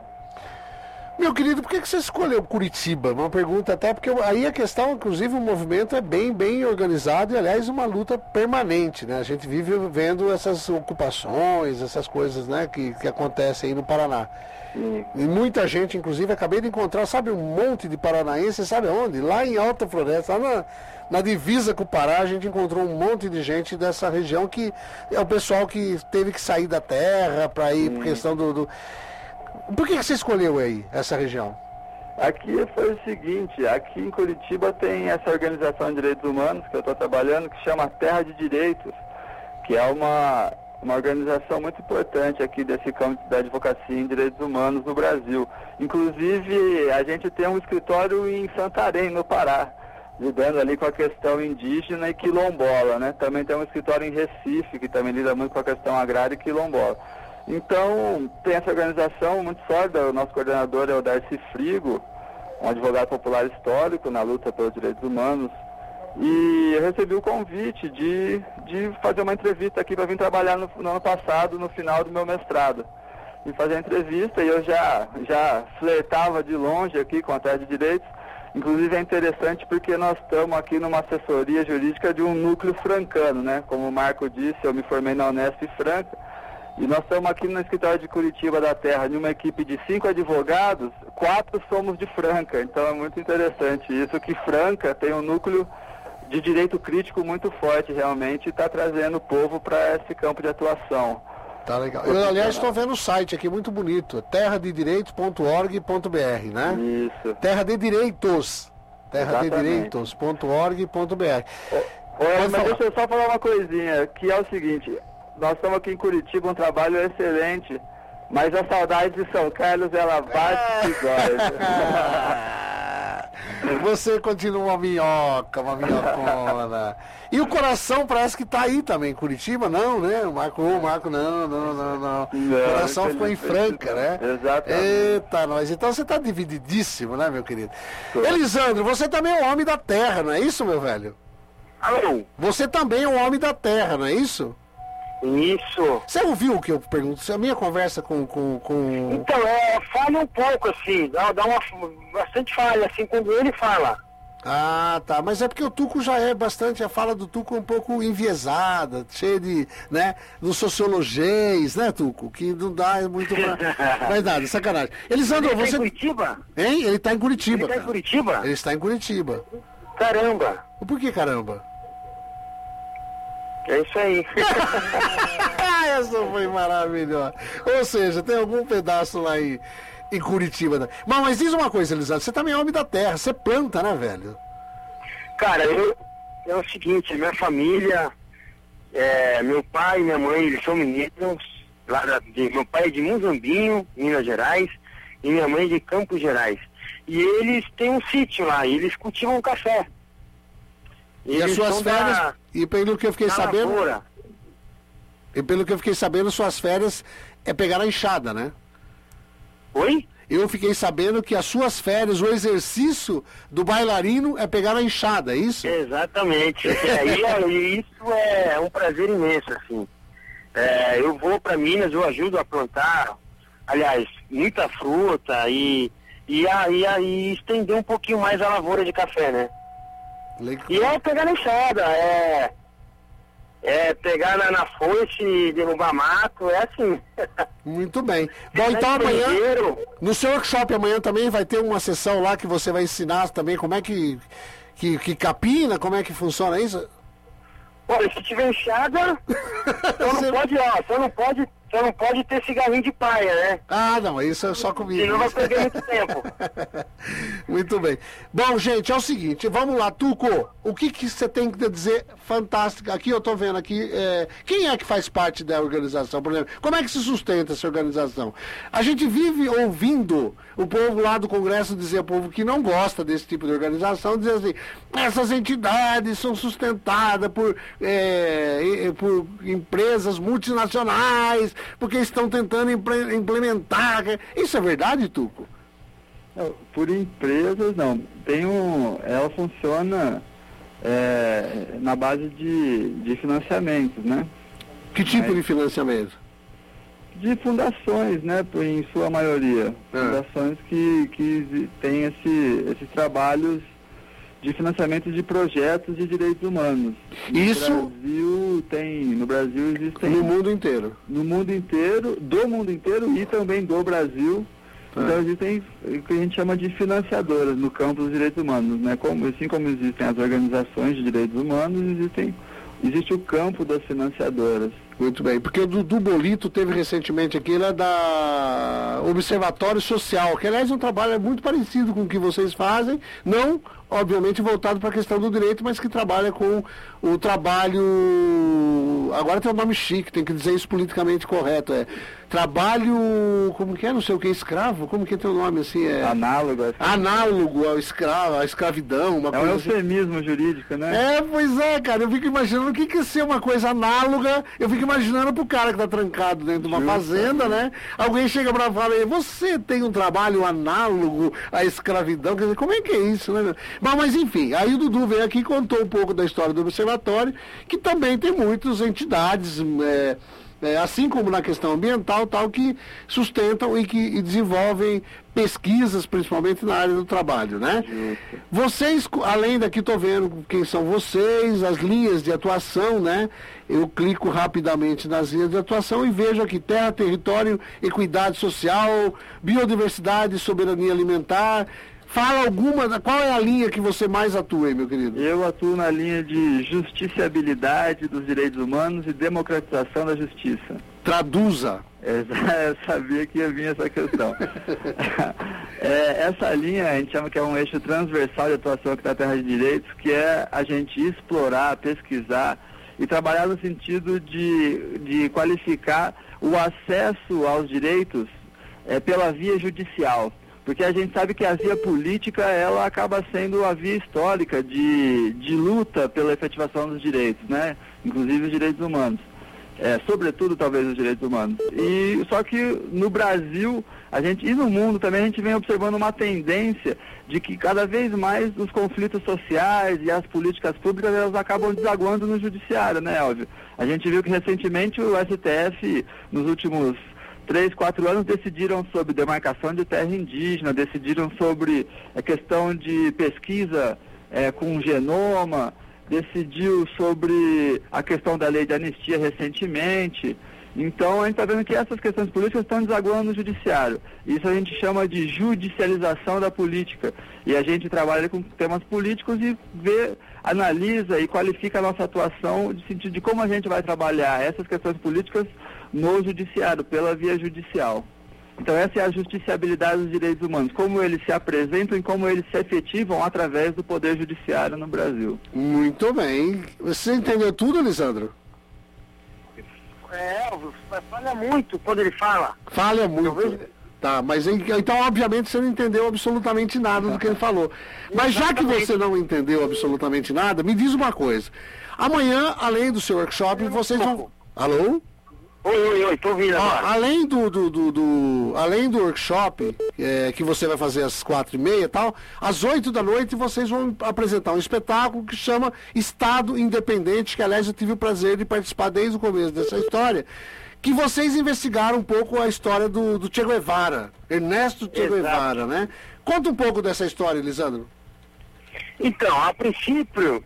Meu querido, por que que você escolheu Curitiba? Uma pergunta até, porque aí a questão, inclusive, o movimento é bem, bem organizado e, aliás, uma luta permanente, né? A gente vive vendo essas ocupações, essas coisas, né, que, que acontecem aí no Paraná. E, e muita gente, inclusive, acabei de encontrar, sabe, um monte de paranaenses, sabe onde? Lá em Alta Floresta, lá na, na divisa com o Pará, a gente encontrou um monte de gente dessa região que é o pessoal que teve que sair da terra para ir, por questão do... do... Por que que você escolheu aí, essa região? Aqui foi o seguinte, aqui em Curitiba tem essa organização de direitos humanos que eu estou trabalhando, que chama Terra de Direitos, que é uma, uma organização muito importante aqui desse campo da advocacia em direitos humanos no Brasil. Inclusive, a gente tem um escritório em Santarém, no Pará, lidando ali com a questão indígena e quilombola, né? Também tem um escritório em Recife, que também lida muito com a questão agrária e quilombola. Então, tem essa organização muito sólida, o nosso coordenador é o Darcy Frigo, um advogado popular histórico na luta pelos direitos humanos, e eu recebi o convite de, de fazer uma entrevista aqui para vir trabalhar no, no ano passado, no final do meu mestrado. E fazer a entrevista, e eu já, já flertava de longe aqui com a Terra de Direitos, Inclusive é interessante porque nós estamos aqui numa assessoria jurídica de um núcleo francano, né? Como o Marco disse, eu me formei na Unesp Franca, e nós estamos aqui no escritório de Curitiba da Terra, de uma equipe de cinco advogados, quatro somos de Franca, então é muito interessante isso, que Franca tem um núcleo de direito crítico muito forte realmente e está trazendo o povo para esse campo de atuação. Tá legal. Eu, aliás, estou vendo o site aqui, muito bonito. terra de direitos ponto org ponto b r, né? Isso. Terra de Direitos. terra de direitos ponto org ponto b r. Mas falar. Deixa eu só falar uma coisinha, que é o seguinte, nós estamos aqui em Curitiba, um trabalho excelente, mas a saudade de São Carlos, ela bate e dói. Você continua uma minhoca, uma minhocona. E o coração parece que tá aí também, Curitiba, não, né? O Marco, o Marco, não, não, não, não. não o coração ficou em Franca, né? Exatamente. Eita, nós. Então você tá divididíssimo, né, meu querido? Elisandro, você também é um homem da terra, não é isso, meu velho? Alô? Você também é um homem da terra, não é isso? Isso. Você ouviu o que eu pergunto? A minha conversa com... com, com... Então, é, falha um pouco, assim, dá, dá uma bastante falha, assim, quando ele fala. Ah, tá, mas é porque o Tuco já é bastante, a fala do Tuco é um pouco enviesada, cheia de, né, do sociologês, né, Tuco? Que não dá muito pra... Mas nada, sacanagem. Elisandro, ele você... Ele está em Curitiba? Hein? Ele está em Curitiba, Ele está em Curitiba? Ele está em Curitiba. Caramba. Por que caramba? É isso aí. Essa foi maravilhosa. Ou seja, tem algum pedaço lá em, em Curitiba. Né? Mas, mas diz uma coisa, Elisandro, você também é homem da terra, você planta, né, velho? Cara, eu, é o seguinte, minha família, é, meu pai e minha mãe, eles são mineiros, lá da, de, meu pai é de Muzambinho, Minas Gerais, e minha mãe de Campos Gerais. E eles têm um sítio lá, e eles cultivam café. E as suas férias, da, e pelo que eu fiquei sabendo, lavoura. E pelo que eu fiquei sabendo, suas férias é pegar a enxada, né? Oi? Eu fiquei sabendo que as suas férias, o exercício do bailarino é pegar a enxada, é isso? Exatamente. E isso é um prazer imenso, assim. É, eu vou para Minas, eu ajudo a plantar, aliás, muita fruta e, e, a, e, a, e estender um pouquinho mais a lavoura de café, né? Legal. E é pegar na enxada, é, é pegar na, na foice, derrubar mato, é assim. Muito bem. Bom, então amanhã, no seu workshop amanhã também vai ter uma sessão lá que você vai ensinar também como é que, que, que capina, como é que funciona isso? Olha, se tiver enxada, só não pode, ó, só não pode, só não pode ter cigarrinho de paia, né? Ah, não, isso é só comigo. Senão vai perder muito tempo. Muito bem. Bom, gente, é o seguinte, vamos lá, Tuco, o que que você tem que dizer fantástico? Aqui eu tô vendo aqui, é, quem é que faz parte da organização, por exemplo? Como é que se sustenta essa organização? A gente vive ouvindo o povo lá do Congresso dizer, o povo que não gosta desse tipo de organização, dizer assim, essas entidades são sustentadas por, é, por empresas multinacionais, porque estão tentando implementar. Isso é verdade, Tuco? Não, por empresas, não. Tem um, ela funciona é, na base de, de financiamentos, né? Que tipo Mas, de financiamento? De fundações, né? Em sua maioria. É. Fundações que, que têm esse, esses trabalhos de financiamento de projetos de direitos humanos. No Isso Brasil tem, no Brasil existem... No mundo inteiro. No mundo inteiro, do mundo inteiro e também do Brasil. É. Então existem o que a gente chama de financiadoras no campo dos direitos humanos, né? Como, assim como existem as organizações de direitos humanos, existem, existe o campo das financiadoras. Muito bem, porque o Dudu Bolito teve recentemente aqui, ele é da Observatório Social, que aliás é um trabalho muito parecido com o que vocês fazem, não, obviamente, voltado para a questão do direito, mas que trabalha com o trabalho, agora tem um nome chique, tem que dizer isso politicamente correto, é trabalho, como que é, não sei o que, escravo, como que tem o nome assim? É... Análogo. Assim. Análogo ao escravo, à escravidão, uma é coisa um eufemismo assim. Jurídico, né? É, pois é, cara, eu fico imaginando o que que é ser uma coisa análoga, eu fico imaginando pro cara que tá trancado dentro de uma Justo. fazenda, né? Alguém chega pra falar, você tem um trabalho análogo à escravidão, quer dizer, como é que é isso, né? Mas, mas enfim, aí o Dudu veio aqui e contou um pouco da história do observatório, que também tem muitas entidades, é, é, assim como na questão ambiental, tal, que sustentam e que e desenvolvem pesquisas, principalmente na área do trabalho, né? Isso. Vocês, além daqui, estou vendo quem são vocês, as linhas de atuação, né? Eu clico rapidamente nas linhas de atuação e vejo aqui terra, território, equidade social, biodiversidade, soberania alimentar. Fala alguma, qual é a linha que você mais atua, meu querido? Eu atuo na linha de justiciabilidade dos direitos humanos e democratização da justiça. Traduza. Eu sabia que ia vir essa questão. É, essa linha a gente chama que é um eixo transversal de atuação aqui da Terra de Direitos, que é a gente explorar, pesquisar e trabalhar no sentido de, de qualificar o acesso aos direitos é, pela via judicial. Porque a gente sabe que a via política, ela acaba sendo a via histórica de, de luta pela efetivação dos direitos, né? Inclusive os direitos humanos. É, sobretudo, talvez, os direitos humanos. E, só que no Brasil, a gente, e no mundo também, a gente vem observando uma tendência de que cada vez mais os conflitos sociais e as políticas públicas, elas acabam desaguando no judiciário, né, Elvio? A gente viu que recentemente o S T F, nos últimos três, quatro anos, decidiram sobre demarcação de terra indígena, decidiram sobre a questão de pesquisa é, com genoma, decidiu sobre a questão da lei de anistia recentemente. Então, a gente está vendo que essas questões políticas estão desaguando no judiciário. Isso a gente chama de judicialização da política. E a gente trabalha com temas políticos e vê, analisa e qualifica a nossa atuação no sentido de como a gente vai trabalhar essas questões políticas no judiciário, pela via judicial. Então essa é a justiciabilidade dos direitos humanos, como eles se apresentam e como eles se efetivam através do poder judiciário no Brasil. Muito bem. Você entendeu tudo, Lisandro? É, falha muito quando ele fala. Falha muito. Tá, mas então obviamente você não entendeu absolutamente nada do que ele falou. Mas já que você não entendeu absolutamente nada, me diz uma coisa. Amanhã, além do seu workshop, vocês vão... Alô? Oi, oi, oi, tô ouvindo agora. Ó, além do, do, do, do, além do workshop, é, que você vai fazer às quatro e meia e tal, às oito da noite vocês vão apresentar um espetáculo que chama Estado Independente, que aliás eu tive o prazer de participar desde o começo dessa história, que vocês investigaram um pouco a história do, do Che Guevara, Ernesto Che Exato. Guevara, né? Conta um pouco dessa história, Lisandro. Então, a princípio,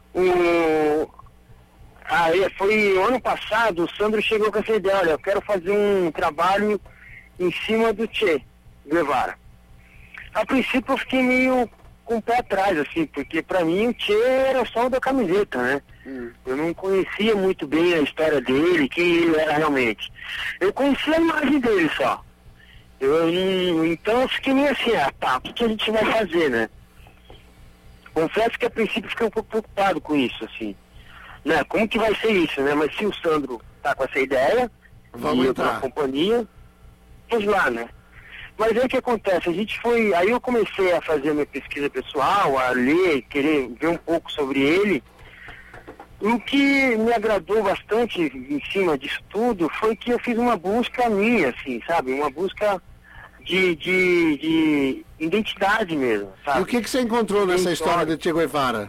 o... Aí foi ano passado, o Sandro chegou com essa ideia, olha, eu quero fazer um trabalho em cima do Che Guevara. A princípio eu fiquei meio com o pé atrás, assim, porque pra mim o Che era só o da camiseta, né? Hum. Eu não conhecia muito bem a história dele, quem ele era realmente. Eu conhecia a imagem dele só. Eu, então eu fiquei meio assim, ah, tá, o que, que a gente vai fazer, né? Confesso que a princípio fiquei um pouco preocupado com isso, assim. Né? Como que vai ser isso, né? Mas se o Sandro tá com essa ideia, vamos e entrar. Eu tô na companhia, vamos lá, né? Mas aí o que acontece? A gente foi... Aí eu comecei a fazer a minha pesquisa pessoal, a ler, querer ver um pouco sobre ele. E o que me agradou bastante em cima disso tudo foi que eu fiz uma busca minha, assim, sabe? Uma busca de, de, de identidade mesmo, sabe? E o que, que você encontrou nessa história do Che Guevara?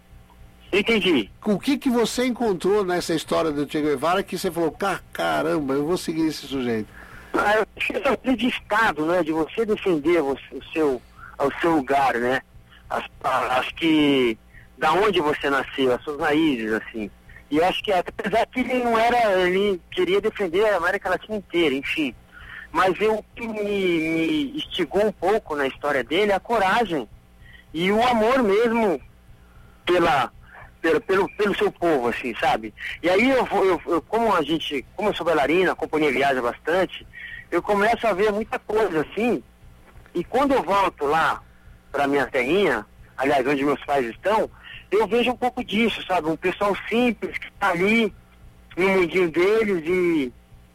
Entendi. O que, que você encontrou nessa história do Che Guevara que você falou, caramba, eu vou seguir esse sujeito? Ah, eu acho que essa de Estado, né, de você defender você, o, seu, o seu lugar, né, as, as que, da onde você nasceu, as suas raízes, assim. E eu acho que, apesar que ele não era, ele queria defender a América Latina inteira, enfim. Mas eu, o que me, me instigou um pouco na história dele é a coragem e o amor mesmo pela... Pelo, pelo, pelo seu povo, assim, sabe? E aí eu, eu, eu, como a gente, como eu sou bailarina, a companhia viaja bastante, eu começo a ver muita coisa, assim, e quando eu volto lá pra minha terrinha, aliás, onde meus pais estão, eu vejo um pouco disso, sabe? Um pessoal simples que tá ali no mundinho deles e,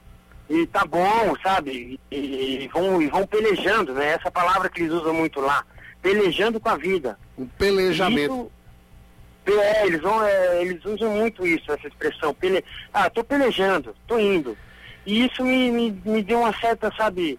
e tá bom, sabe? E, e, vão, e vão pelejando, né? Essa palavra que eles usam muito lá, pelejando com a vida. Um pelejamento. Isso, É, eles, vão, é, eles usam muito isso, essa expressão, pele... ah, tô pelejando, tô indo. E isso me, me, me deu uma certa, sabe,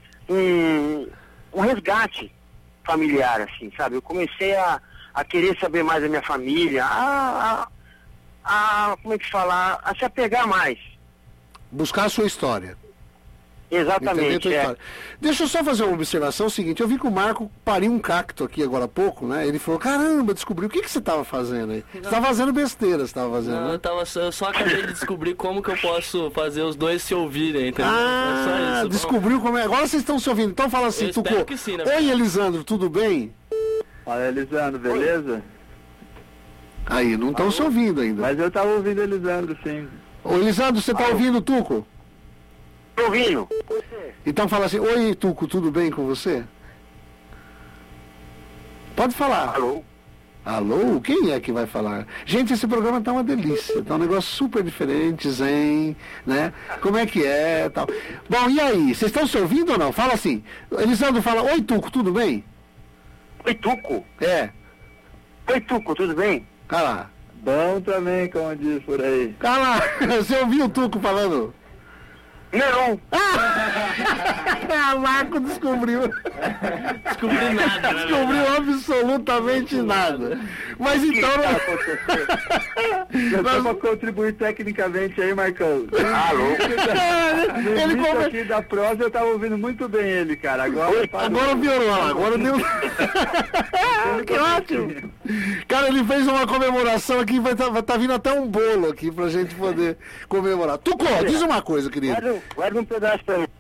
um, um resgate familiar, assim, sabe? Eu comecei a, a querer saber mais da minha família, a, a, a como é que falar, a se apegar mais. buscar a sua história. Exatamente, é. Deixa eu só fazer uma observação, seguinte, eu vi que o Marco pariu um cacto aqui agora há pouco, né? Ele falou, caramba, descobriu, o que, que você estava fazendo aí? Você estava fazendo besteira, você estava fazendo, Não, né? eu, tava, só- eu só acabei de descobrir como que eu posso fazer os dois se ouvirem, entendeu? Ah, é só isso. descobriu como é. Agora vocês estão se ouvindo, então fala assim, Eu espero Tucô. que sim, né? Oi, Elisandro, tudo bem? Fala, Elisandro, beleza? Aí, não estão se ouvindo ainda. Mas eu tava ouvindo Elisandro, sim. Ô, Elisandro, você tá ouvindo o Tuco? Tô ouvindo. Então fala assim, oi, Tuco, tudo bem com você? Pode falar. Alô? Alô? Quem é que vai falar? Gente, esse programa tá uma delícia, tá um negócio super diferente, zen, né? Como é que é, tal. Bom, e aí, vocês estão se ouvindo ou não? Fala assim, Elisandro fala, oi, Tuco, tudo bem? Oi, Tuco. É, Oi, Tuco, tudo bem? tá lá. Bom também, como diz por aí. Tá lá, você ouviu o Tuco falando? Não. Ah, Marco descobriu. Descobri nada, né? Descobriu absolutamente nada. Mas então. Eu tô pra contribuir tecnicamente aí, Marcão. Alô? No Ele início come... aqui da prosa eu tava ouvindo muito bem ele, cara. Agora parou. Agora piorou, agora deu. Que ótimo! Cara, ele fez uma comemoração aqui, vai tá, vai tá vindo até um bolo aqui pra gente poder comemorar. Tucô, diz uma coisa, querido. Guarda, guarda um pedaço pra mim.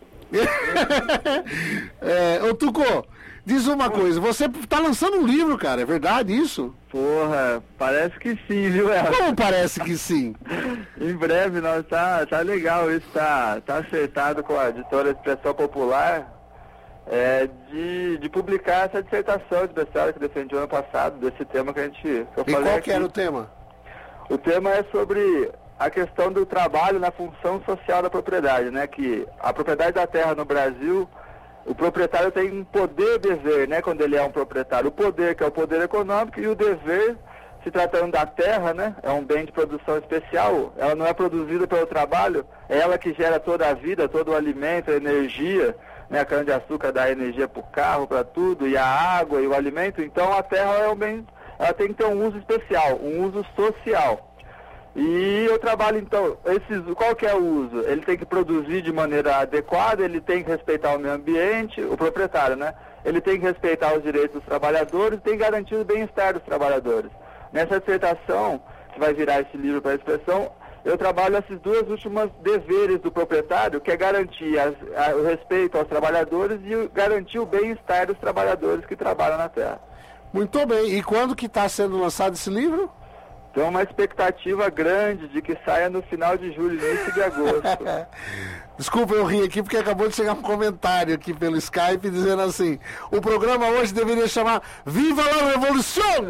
É, ô Tucô, diz uma coisa, você tá lançando um livro, cara, é verdade isso? Porra, parece que sim, viu, El? Como parece que sim? Em breve, nós tá, tá legal isso, tá, tá acertado com a editora Expressão Popular, é, de, de publicar essa dissertação de best-seller que defendi ano passado, desse tema que a gente que eu E falei qual aqui. que era o tema? O tema é sobre a questão do trabalho na função social da propriedade, né? Que a propriedade da terra no Brasil, o proprietário tem um poder dever, né? Quando ele é um proprietário, o poder que é o poder econômico e o dever, se tratando da terra, né? É um bem de produção especial, ela não é produzida pelo trabalho, é ela que gera toda a vida, todo o alimento, a energia, né? A cana-de-açúcar dá energia para o carro, para tudo, e a água e o alimento, então a terra é um bem, ela tem que ter um uso especial, um uso social. E eu trabalho, então, esses, qual que é o uso? Ele tem que produzir de maneira adequada, ele tem que respeitar o meio ambiente, o proprietário, né? Ele tem que respeitar os direitos dos trabalhadores, tem que garantir o bem-estar dos trabalhadores. Nessa dissertação, que vai virar esse livro para a expressão, eu trabalho esses dois últimos deveres do proprietário, que é garantir as, a, o respeito aos trabalhadores e o, garantir o bem-estar dos trabalhadores que trabalham na terra. Muito bem, e quando que está sendo lançado esse livro? Então, uma expectativa grande de que saia no final de julho, início de agosto. Desculpa, eu ri aqui porque acabou de chegar um comentário aqui pelo Skype dizendo assim, o programa hoje deveria chamar Viva la Revolução!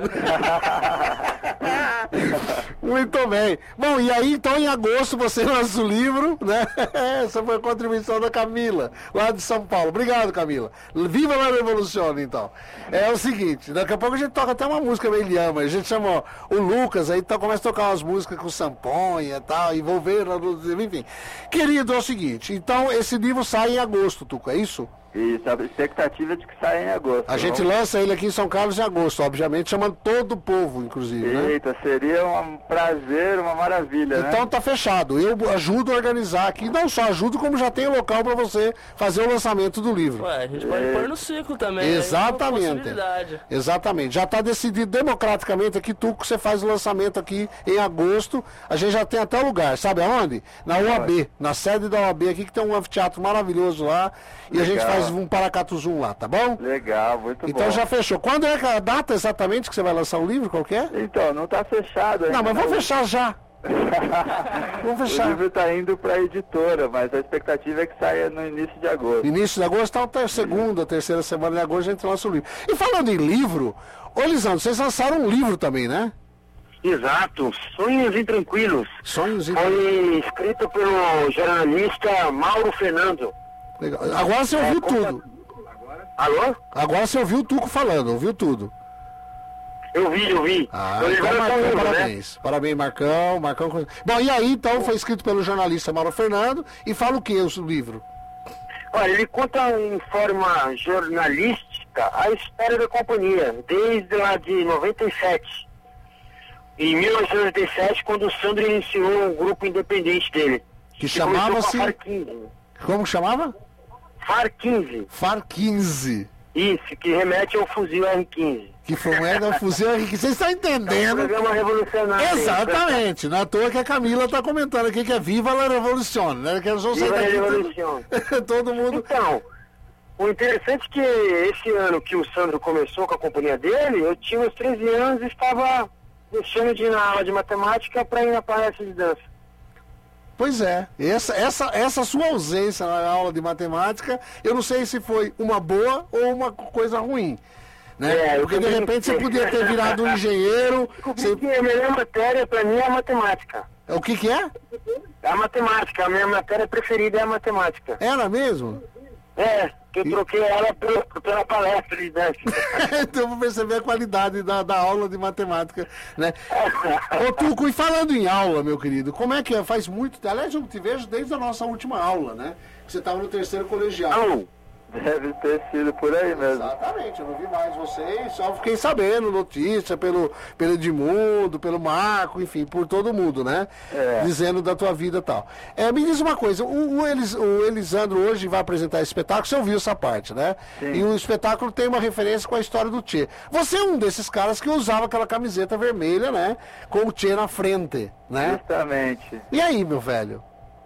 Muito bem. Bom, e aí então em agosto você lança o livro, né? Essa foi a contribuição da Camila, lá de São Paulo. Obrigado, Camila. Viva la Revolução, então. É o seguinte, daqui a pouco a gente toca até uma música meio Ilhama, a gente chama ó, o Lucas, aí então começa a tocar umas músicas com Samponha e tal, envolver, enfim. Querido, é o seguinte, então esse livro sai em agosto, Tuco, é isso? Isso, a expectativa é de que saia em agosto. A gente lança ele aqui em São Carlos em agosto, obviamente, chamando todo o povo, inclusive, né? Eita, seria um prazer, uma maravilha, Então né? tá fechado. Eu ajudo a organizar aqui, não só ajudo, como já tem o local para você fazer o lançamento do livro. Ué, a gente pode pôr no ciclo também. Exatamente. É uma possibilidade. Exatamente. Já está decidido democraticamente aqui, Tuco, você faz o lançamento aqui em agosto. A gente já tem até o lugar, sabe aonde? Na U A B, na sede da U A B aqui, que tem um anfiteatro maravilhoso lá. E Legal. a gente faz um paracatuzum lá, tá bom? Legal, muito Então bom. já fechou. Quando é a data exatamente que você vai lançar o livro? Qual que é? Então, não tá fechado ainda. Não, mas vamos fechar já. Vamos O fechar. livro tá indo pra editora, mas a expectativa é que saia no início de agosto. Início de agosto, então até segunda, terceira semana de agosto a gente lança o livro. E falando em livro, ô Lisandro, vocês lançaram um livro também, né? Exato, Sonhos Intranquilos. Sonhos e... Foi escrito pelo jornalista Mauro Fernando. Legal. Agora você ouviu tudo. Alô? Agora você ouviu o Tuco falando, ouviu tudo. Eu vi, eu vi. Ah, Eu então levei Marcão, essa onda, né? parabéns. Parabéns, Marcão, Marcão. Bom, e aí então foi escrito pelo jornalista Mauro Fernando e fala o que o livro? Olha, ele conta em forma jornalística a história da companhia, desde lá de noventa e sete. Em mil novecentos e noventa e sete, quando o Sandro iniciou um grupo independente dele. Que chamava-se... F A R quinze. Como que chamava? F A R quinze. F A R quinze. Isso, que remete ao fuzil R quinze. Que foi um fuzil R quinze. Vocês estão entendendo? É um programa revolucionário. Exatamente. Não é à toa que a Camila está comentando aqui que é Viva la Revolution, né? Que eles vão sair Viva a daqui Revolution. todo, todo mundo... Então, o interessante é que esse ano que o Sandro começou com a companhia dele, eu tinha uns treze anos e estava deixando de ir na aula de matemática para ir na palestra de dança. Pois é, essa, essa, essa sua ausência na aula de matemática, eu não sei se foi uma boa ou uma coisa ruim. Né? É, Porque de repente você podia ter virado um engenheiro. Você... A melhor matéria para mim é a matemática. O que que é? A matemática, a minha matéria preferida é a matemática. Era mesmo? É, que eu troquei ela pela, pela palestra de dança. Então vou perceber a qualidade da, da aula de matemática, né? Ô Tuco, e falando em aula, meu querido, como é que é? Faz muito... Aliás, eu te vejo desde a nossa última aula, né? Você estava no terceiro colegial. Não. Deve ter sido por aí mesmo. Exatamente, eu não vi mais vocês, só fiquei sabendo notícia pelo, pelo Edmundo, pelo Marco, enfim, por todo mundo, né? É. Dizendo da tua vida e tal. É, me diz uma coisa, o, o, Elis, o Elisandro hoje vai apresentar esse espetáculo, você ouviu essa parte, né? Sim. E o espetáculo tem uma referência com a história do Tchê. Você é um desses caras que usava aquela camiseta vermelha, né? Com o Tchê na frente, né? Justamente. E aí, meu velho?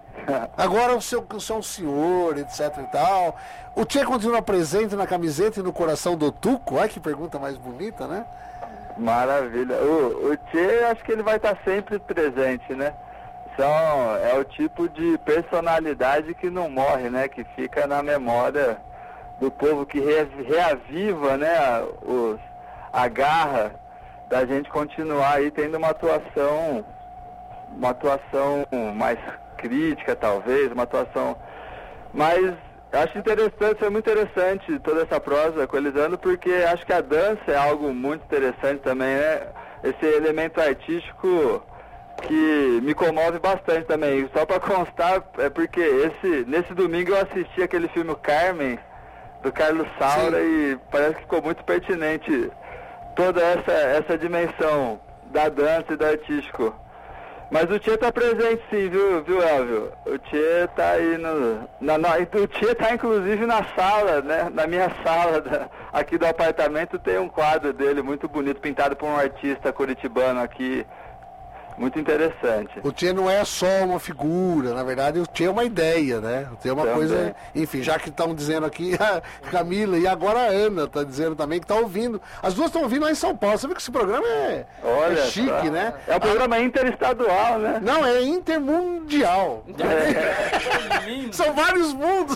Agora o seu, o seu é um senhor, etc e tal. O Tchê continua presente na camiseta e no coração do Tuco? Olha que pergunta mais bonita, né? Maravilha. O, o Tchê, acho que ele vai estar sempre presente, né? São, é o tipo de personalidade que não morre, né? Que fica na memória do povo, que re, reaviva, né? Os, a garra da gente continuar aí tendo uma atuação, uma atuação mais crítica, talvez, uma atuação... Mas acho interessante, foi muito interessante toda essa prosa com o Elisandro, porque acho que a dança é algo muito interessante também, né? Esse elemento artístico que me comove bastante também. Só para constar, é porque esse, nesse domingo eu assisti aquele filme Carmen, do Carlos Saura, sim, e parece que ficou muito pertinente toda essa, essa dimensão da dança e do artístico. Mas o Tchê tá presente sim, viu, viu, Elvio? O Tchê tá aí no... Na, na, o Tchê tá inclusive na sala, né? Na minha sala da, aqui do apartamento tem um quadro dele muito bonito, pintado por um artista curitibano aqui. Muito interessante. O Tchê não é só uma figura, na verdade o Tchê é uma ideia, né? O Tchê é uma também. Coisa... Enfim, já que estão dizendo aqui, a Camila e agora a Ana está dizendo também que está ouvindo. As duas estão ouvindo lá em São Paulo. Você vê que esse programa é, Olha, é chique, tá. né? É um programa ah, interestadual, né? Não, é intermundial. É. São vários mundos.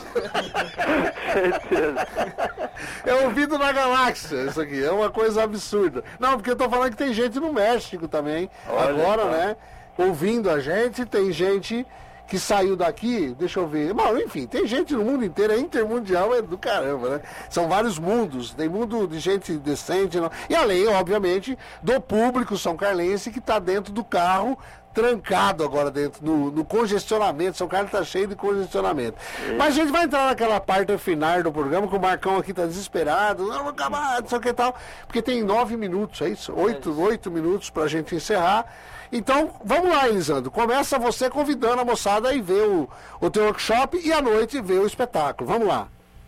Certeza. É ouvido na galáxia, isso aqui. É uma coisa absurda. Não, porque eu tô falando que tem gente no México também. Olha, agora, tá, né? Ouvindo a gente, tem gente que saiu daqui, deixa eu ver. Bom, enfim, tem gente no mundo inteiro, é intermundial, é do caramba, né? São vários mundos, tem mundo de gente decente, não. E além, obviamente, do público são carlense que está dentro do carro, trancado agora dentro, no, no congestionamento. São Carlos está cheio de congestionamento. É. Mas a gente vai entrar naquela parte final do programa, que o Marcão aqui está desesperado, não, vou acabar, não sei o que tal, porque tem nove minutos, é isso? Oito, oito minutos para a gente encerrar. Então, vamos lá, Elisandro. Começa você convidando a moçada a ir ver o, o teu workshop e à noite ver o espetáculo. Vamos lá.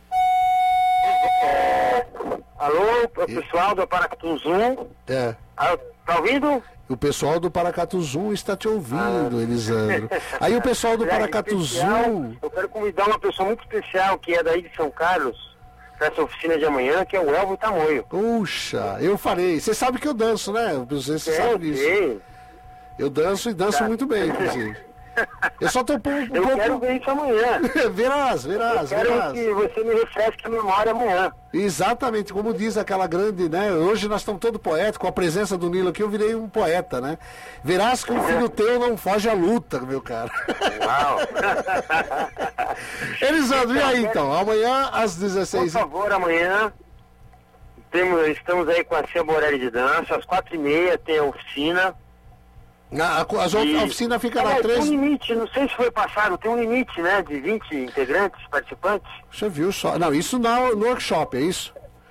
Alô, pessoal do Paracatu Zoom. É. Ah, tá ouvindo? O pessoal do Paracatu Zoom está te ouvindo, ah. Elisandro. Aí o pessoal do Paracatu Zoom... Eu quero convidar uma pessoa muito especial, que é daí de São Carlos, para essa oficina de amanhã, que é o Elvio Tamoio. Puxa, eu farei. Você sabe que eu danço, né? Você sabe disso. Sei. Eu danço e danço tá. muito bem, inclusive. Eu só tô um pouco... Eu pouco... quero ver isso amanhã. verás, verás, eu quero verás. que você me refresque a memória amanhã. Exatamente, como diz aquela grande, né? Hoje nós estamos todos poéticos, com a presença do Nilo aqui eu virei um poeta, né? Verás que um filho teu não foge à luta, meu cara. Uau! Elisandro, e aí então? Amanhã às dezesseis... Por favor, amanhã temos, estamos aí com a Cia Borelli de dança, às quatro e meia tem a oficina. A, a, a oficina fica na é, três... Tem um limite, não sei se foi passado, tem um limite, né, de vinte integrantes, participantes. Você viu só. Não, isso no, no workshop, é isso?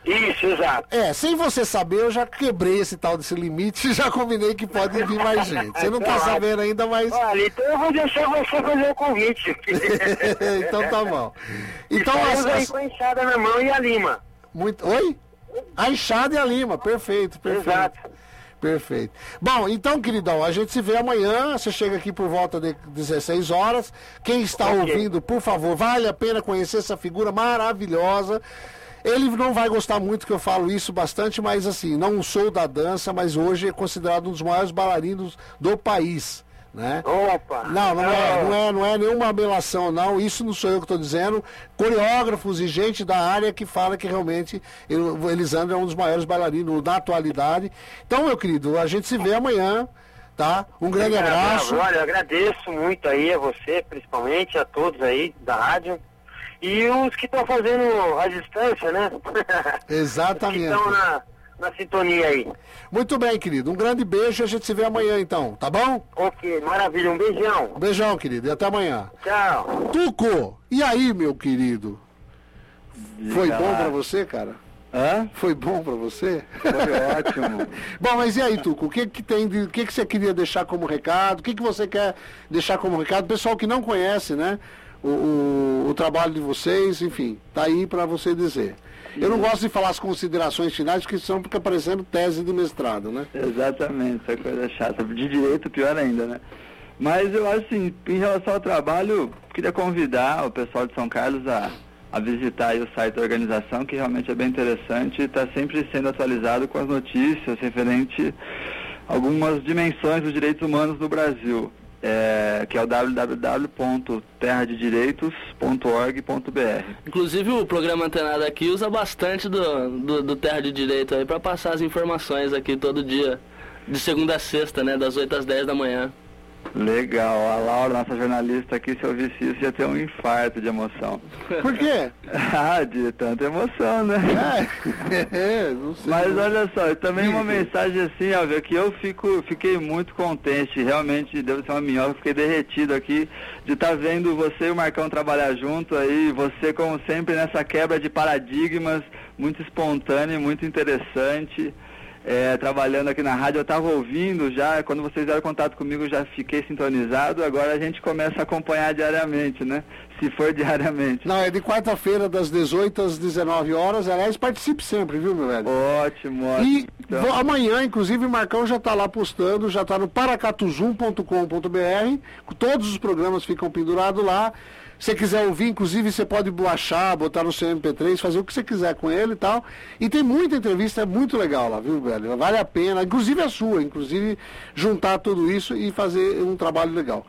Isso, exato. É, sem você saber, eu já quebrei esse tal desse limite e já combinei que pode vir mais gente. Você não tá sabendo ainda, mas... Olha, então eu vou deixar você fazer o convite. Então tá bom. Então, Estamos as, aí as... com a enxada na mão e a lima. Muito... Oi? A enxada e a lima, perfeito, perfeito. Exato. Perfeito. Bom, então, queridão, a gente se vê amanhã. Você chega aqui por volta de dezesseis horas. Quem está Ok. ouvindo, por favor, vale a pena conhecer essa figura maravilhosa. Ele não vai gostar muito que eu falo isso bastante, mas assim, não sou da dança, mas hoje é considerado um dos maiores bailarinos do país, né? Opa! Não, não é, não é, não é nenhuma abelação, não. Isso não sou eu que estou dizendo. Coreógrafos e gente da área que fala que realmente ele- Elisandro é um dos maiores bailarinos da atualidade. Então, meu querido, a gente se vê amanhã, tá? Um grande abraço. Olha, eu agradeço muito aí a você, principalmente, a todos aí da rádio. E os que estão fazendo a distância, né? Exatamente. Que estão na, na sintonia aí. Muito bem, querido. Um grande beijo e a gente se vê amanhã, então, tá bom? Ok, maravilha. Um beijão. Um beijão, querido, e até amanhã. Tchau. Tuco, e aí, meu querido? Foi Diga bom lá. pra você, cara? Hã? Foi bom pra você? Foi ótimo. Bom, mas e aí, Tuco, o que que tem de, o que que você queria deixar como recado? O que que você quer deixar como recado? Pessoal que não conhece, né, o, o, o trabalho de vocês, enfim, tá aí pra você dizer. Eu não gosto de falar as considerações finais, porque senão fica parecendo tese de mestrado, né? Exatamente, essa coisa chata. De direito, pior ainda, né? Mas eu acho assim, em relação ao trabalho, queria convidar o pessoal de São Carlos a, a visitar aí o site da organização, que realmente é bem interessante e está sempre sendo atualizado com as notícias referente a algumas dimensões dos direitos humanos no Brasil, é, que é o w w w ponto terra de direitos ponto org ponto b r. Inclusive o programa Antenado aqui usa bastante do, do, do Terra de Direito aí para passar as informações aqui todo dia, de segunda a sexta, né, das oito às dez da manhã. Legal, a Laura, nossa jornalista aqui, se eu ouvisse isso, ia ter um infarto de emoção. Por quê? Ah, de tanta emoção, né? É, não sei. Mas olha só, e também uma Diga. mensagem assim, ó, viu, que eu fico, fiquei muito contente, realmente deve ser uma minhoca, fiquei derretido aqui de estar vendo você e o Marcão trabalhar junto aí, você como sempre nessa quebra de paradigmas, muito espontâneo, muito interessante. É, trabalhando aqui na rádio, eu estava ouvindo já, quando vocês deram contato comigo eu já fiquei sintonizado, agora a gente começa a acompanhar diariamente, né? Se for diariamente. Não, é de quarta-feira, das dezoito às dezenove horas. Aliás, participe sempre, viu, meu velho? Ótimo, ótimo. E Então, vou- amanhã, inclusive, o Marcão já está lá postando, já está no paracatuzum ponto com ponto b r. Todos os programas ficam pendurados lá. Se você quiser ouvir, inclusive, você pode baixar, botar no seu M P três, fazer o que você quiser com ele e tal. E tem muita entrevista, é muito legal lá, viu, velho? Vale a pena, inclusive a sua, inclusive juntar tudo isso e fazer um trabalho legal.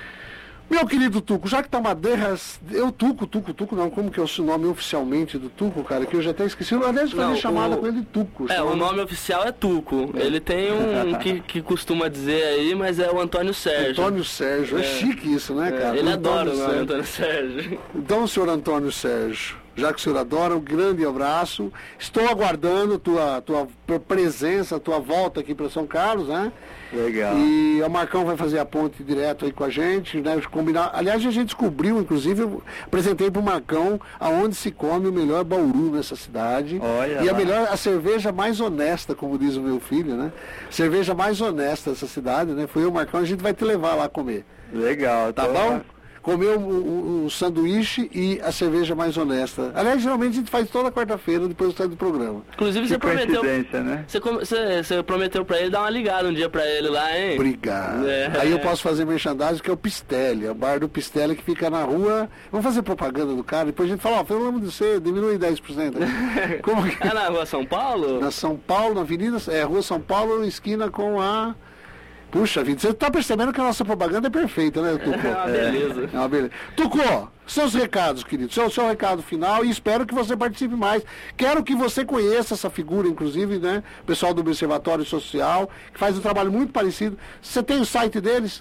Meu querido Tuco, já que tá uma derras... Eu Tuco, Tuco, Tuco não, como que é o seu nome oficialmente do Tuco, cara? Que eu já até esqueci. Eu aliás fazer Não, chamada o- com ele de Tuco. É, chamada- o nome oficial é Tuco. Ele tem um que, que costuma dizer aí, mas é o Antônio Sérgio. Antônio Sérgio. É, chique isso, né, É, cara? ele Antônio adora o nome Sérgio. Antônio Sérgio. Então, senhor Antônio Sérgio, já que o senhor adora, um grande abraço. Estou aguardando tua, tua presença, tua volta aqui para São Carlos, né? legal. E o Marcão vai fazer a ponte direto aí com a gente, né? Combinar. Aliás, a gente descobriu, inclusive, eu apresentei para o Marcão aonde se come o melhor bauru nessa cidade. Olha e a lá. melhor, a cerveja mais honesta, como diz o meu filho, né? Cerveja mais honesta dessa cidade, né? Foi eu, Marcão, a gente vai te levar lá comer. Legal, Tá tô- bom? Comer o, o- o sanduíche e a cerveja mais honesta. Aliás, geralmente a gente faz toda quarta-feira, depois do sair do programa. Inclusive, Que você prometeu, coincidência, né? você, com- você, você prometeu pra ele dar uma ligada um dia pra ele lá, hein? Obrigado. É. Aí eu posso fazer merchandising, que é o Pistelli, é o bar do Pistelli que fica na rua. Vamos fazer propaganda do cara, depois a gente fala, ó, falamos de você, diminui dez por cento. aí. Como que... É na rua São Paulo? Na São Paulo, na Avenida, é, Rua São Paulo, esquina com a... Puxa vida, você tá percebendo que a nossa propaganda é perfeita, né, Tuco? É uma beleza. É uma beleza. Tuco, seus recados, querido, seu, seu recado final, e espero que você participe mais. Quero que você conheça essa figura, inclusive, né, o pessoal do Observatório Social, que faz um trabalho muito parecido. Você tem o site deles?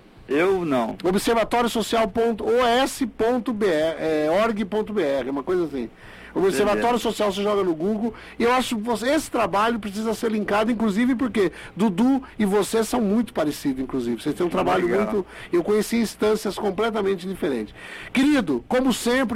Eu não. observatório social ponto o s ponto b r, é, org ponto b r, uma coisa assim. O Observatório Social você joga no Google, e eu acho que você, esse trabalho precisa ser linkado, inclusive porque Dudu e você são muito parecidos, inclusive. Vocês têm um trabalho Legal. muito... Eu conheci instâncias completamente diferentes. Querido, como sempre,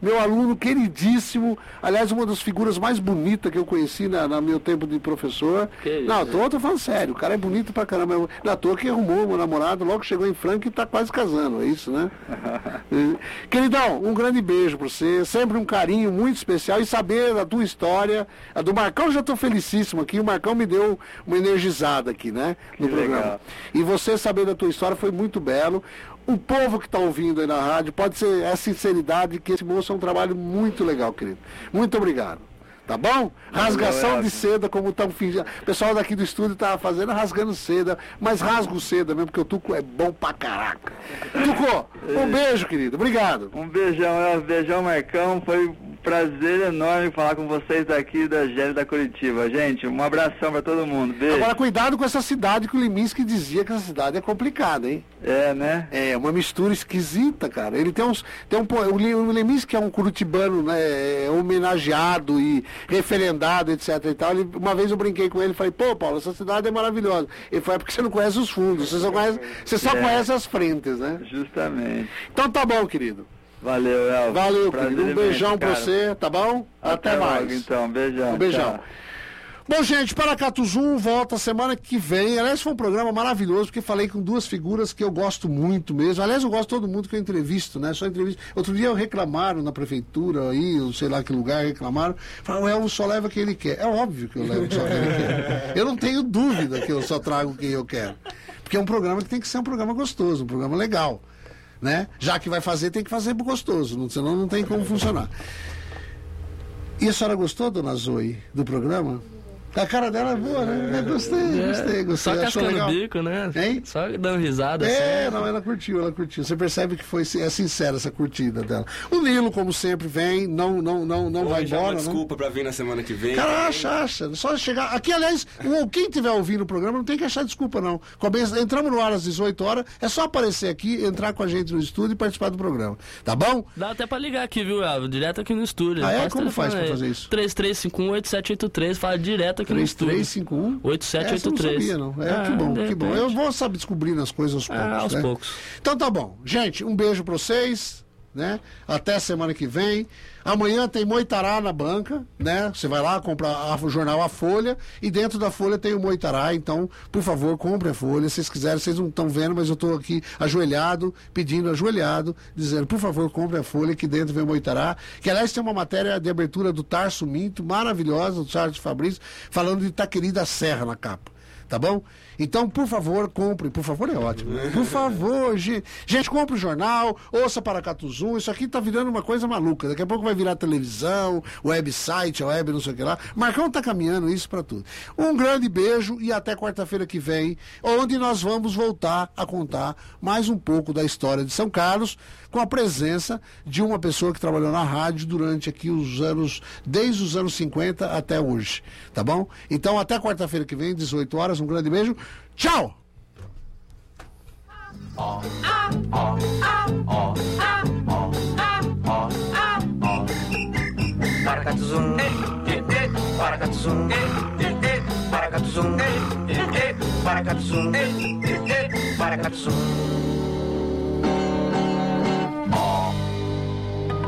meu aluno queridíssimo, aliás, uma das figuras mais bonitas que eu conheci na, na meu tempo de professor. Que não, isso, tô, tô falando sério, o cara é bonito pra caramba. Não, à toa que arrumou meu namorado, logo chegou em Franca e tá quase casando, é isso, né? Queridão, um grande beijo pra você, sempre um carinho muito especial e saber da tua história. A do Marcão, já tô felicíssimo aqui, o Marcão me deu uma energizada aqui, né? No Que programa. legal. E você saber da tua história foi muito belo. O povo que está ouvindo aí na rádio, pode ser a sinceridade que esse moço é um trabalho muito legal, querido. Muito obrigado. Tá bom? Rasgação de seda, como estão fingindo. O pessoal daqui do estúdio tá fazendo, rasgando seda, mas rasgo seda mesmo, porque o Tuco é bom pra caraca. Tuco, um beijo, querido. Obrigado. Um beijão, é, um beijão, Marcão. Foi um prazer enorme falar com vocês daqui da G E L da Curitiba. Gente, um abração pra todo mundo. Beijo. Agora, cuidado com essa cidade que o Leminski dizia que essa cidade é complicada, hein? É, né? É, uma mistura esquisita, cara. Ele tem uns. Tem um, po- o Le- o Leminski é um curitibano, né? É, homenageado e referendado, etc e tal. Ele- uma vez eu brinquei com ele e falei, pô, Paulo, essa cidade é maravilhosa. Ele falou, é porque você não conhece os fundos, você só conhece, você só É. conhece as frentes, né? Justamente. Então tá bom, querido. Valeu, El. Valeu, Prazer querido. Um imenso, beijão pra cara. você, tá bom? Até, logo, mais. então, beijão. Um beijão. Tchau. Bom, gente, Paracatu Zoom volta semana que vem. Aliás, foi um programa maravilhoso, porque falei com duas figuras que eu gosto muito mesmo. Aliás, eu gosto de todo mundo que eu entrevisto, né? Só entrevisto. Outro dia reclamaram na prefeitura, aí, ou sei lá que lugar, reclamaram. Falaram, o Elmo só leva quem ele quer. É óbvio que eu levo só quem ele quer. Eu não tenho dúvida que eu só trago quem eu quero. Porque é um programa que tem que ser um programa gostoso, um programa legal. Né? Já que vai fazer, tem que fazer gostoso, não- senão não tem como funcionar. E a senhora gostou, dona Zoe, do programa? A cara dela é boa, né? Eu gostei, gostei, gostei. Só Achou cascando o legal? bico, né? Hein? Só dando risada É, assim. não, ela curtiu, ela curtiu. Você percebe que foi é sincera essa curtida dela. O Nilo, como sempre, vem, não, não, não, não vai Já uma embora, né? desculpa pra vir na semana que vem. Cara, acha, acha. Só chegar. Aqui, aliás, o- quem estiver ouvindo o programa não tem que achar desculpa, não. Começa- Entramos no ar às dezoito horas, é só aparecer aqui, entrar com a gente no estúdio e participar do programa. Tá bom? Dá até pra ligar aqui, viu, Elvio? Direto aqui no estúdio. Ah, é? Passa o Como telefone faz pra aí. fazer isso? três três cinco um oito sete oito três, fala direto aqui no três estúdio. três cinco um oito sete oito três. Essa eu não sabia, não. É, Ah, que bom, de que bom. repente. Eu vou, sabe, descobrindo as coisas aos poucos. Ah, aos né? poucos. Então tá bom. Gente, um beijo pra vocês, né? Até semana que vem. Amanhã tem Moitará na banca, né? Você vai lá, compra a- o jornal A Folha e dentro da Folha tem o Moitará, então, por favor, compre a Folha. Se vocês quiserem, vocês não estão vendo, mas eu estou aqui ajoelhado, pedindo ajoelhado, dizendo, por favor, compre a Folha, que dentro vem o Moitará. Que, aliás, tem uma matéria de abertura do Tarso Minto, maravilhosa, do Charles Fabrício, falando de Itaqueri da Serra na capa. Tá bom? Então, por favor, compre. Por favor, é ótimo. Por favor, gente. Gente, compre o jornal, ouça Paracatu Zoom. Isso aqui tá virando uma coisa maluca. Daqui a pouco vai virar televisão, website, web, não sei o que lá. Marcão tá caminhando isso pra tudo. Um grande beijo e até quarta-feira que vem, onde nós vamos voltar a contar mais um pouco da história de São Carlos, com a presença de uma pessoa que trabalhou na rádio durante aqui os anos, desde os anos cinquenta até hoje. Tá bom? Então, até quarta-feira que vem, dezoito horas. Um grande beijo. Tchau! Paracatu Zoom, eh, eh, eh, Paracatu Zoom, eh, eh, eh, Paracatu Zoom, eh, eh, eh, Paracatu Zoom, eh, eh, eh, Paracatu Zoom.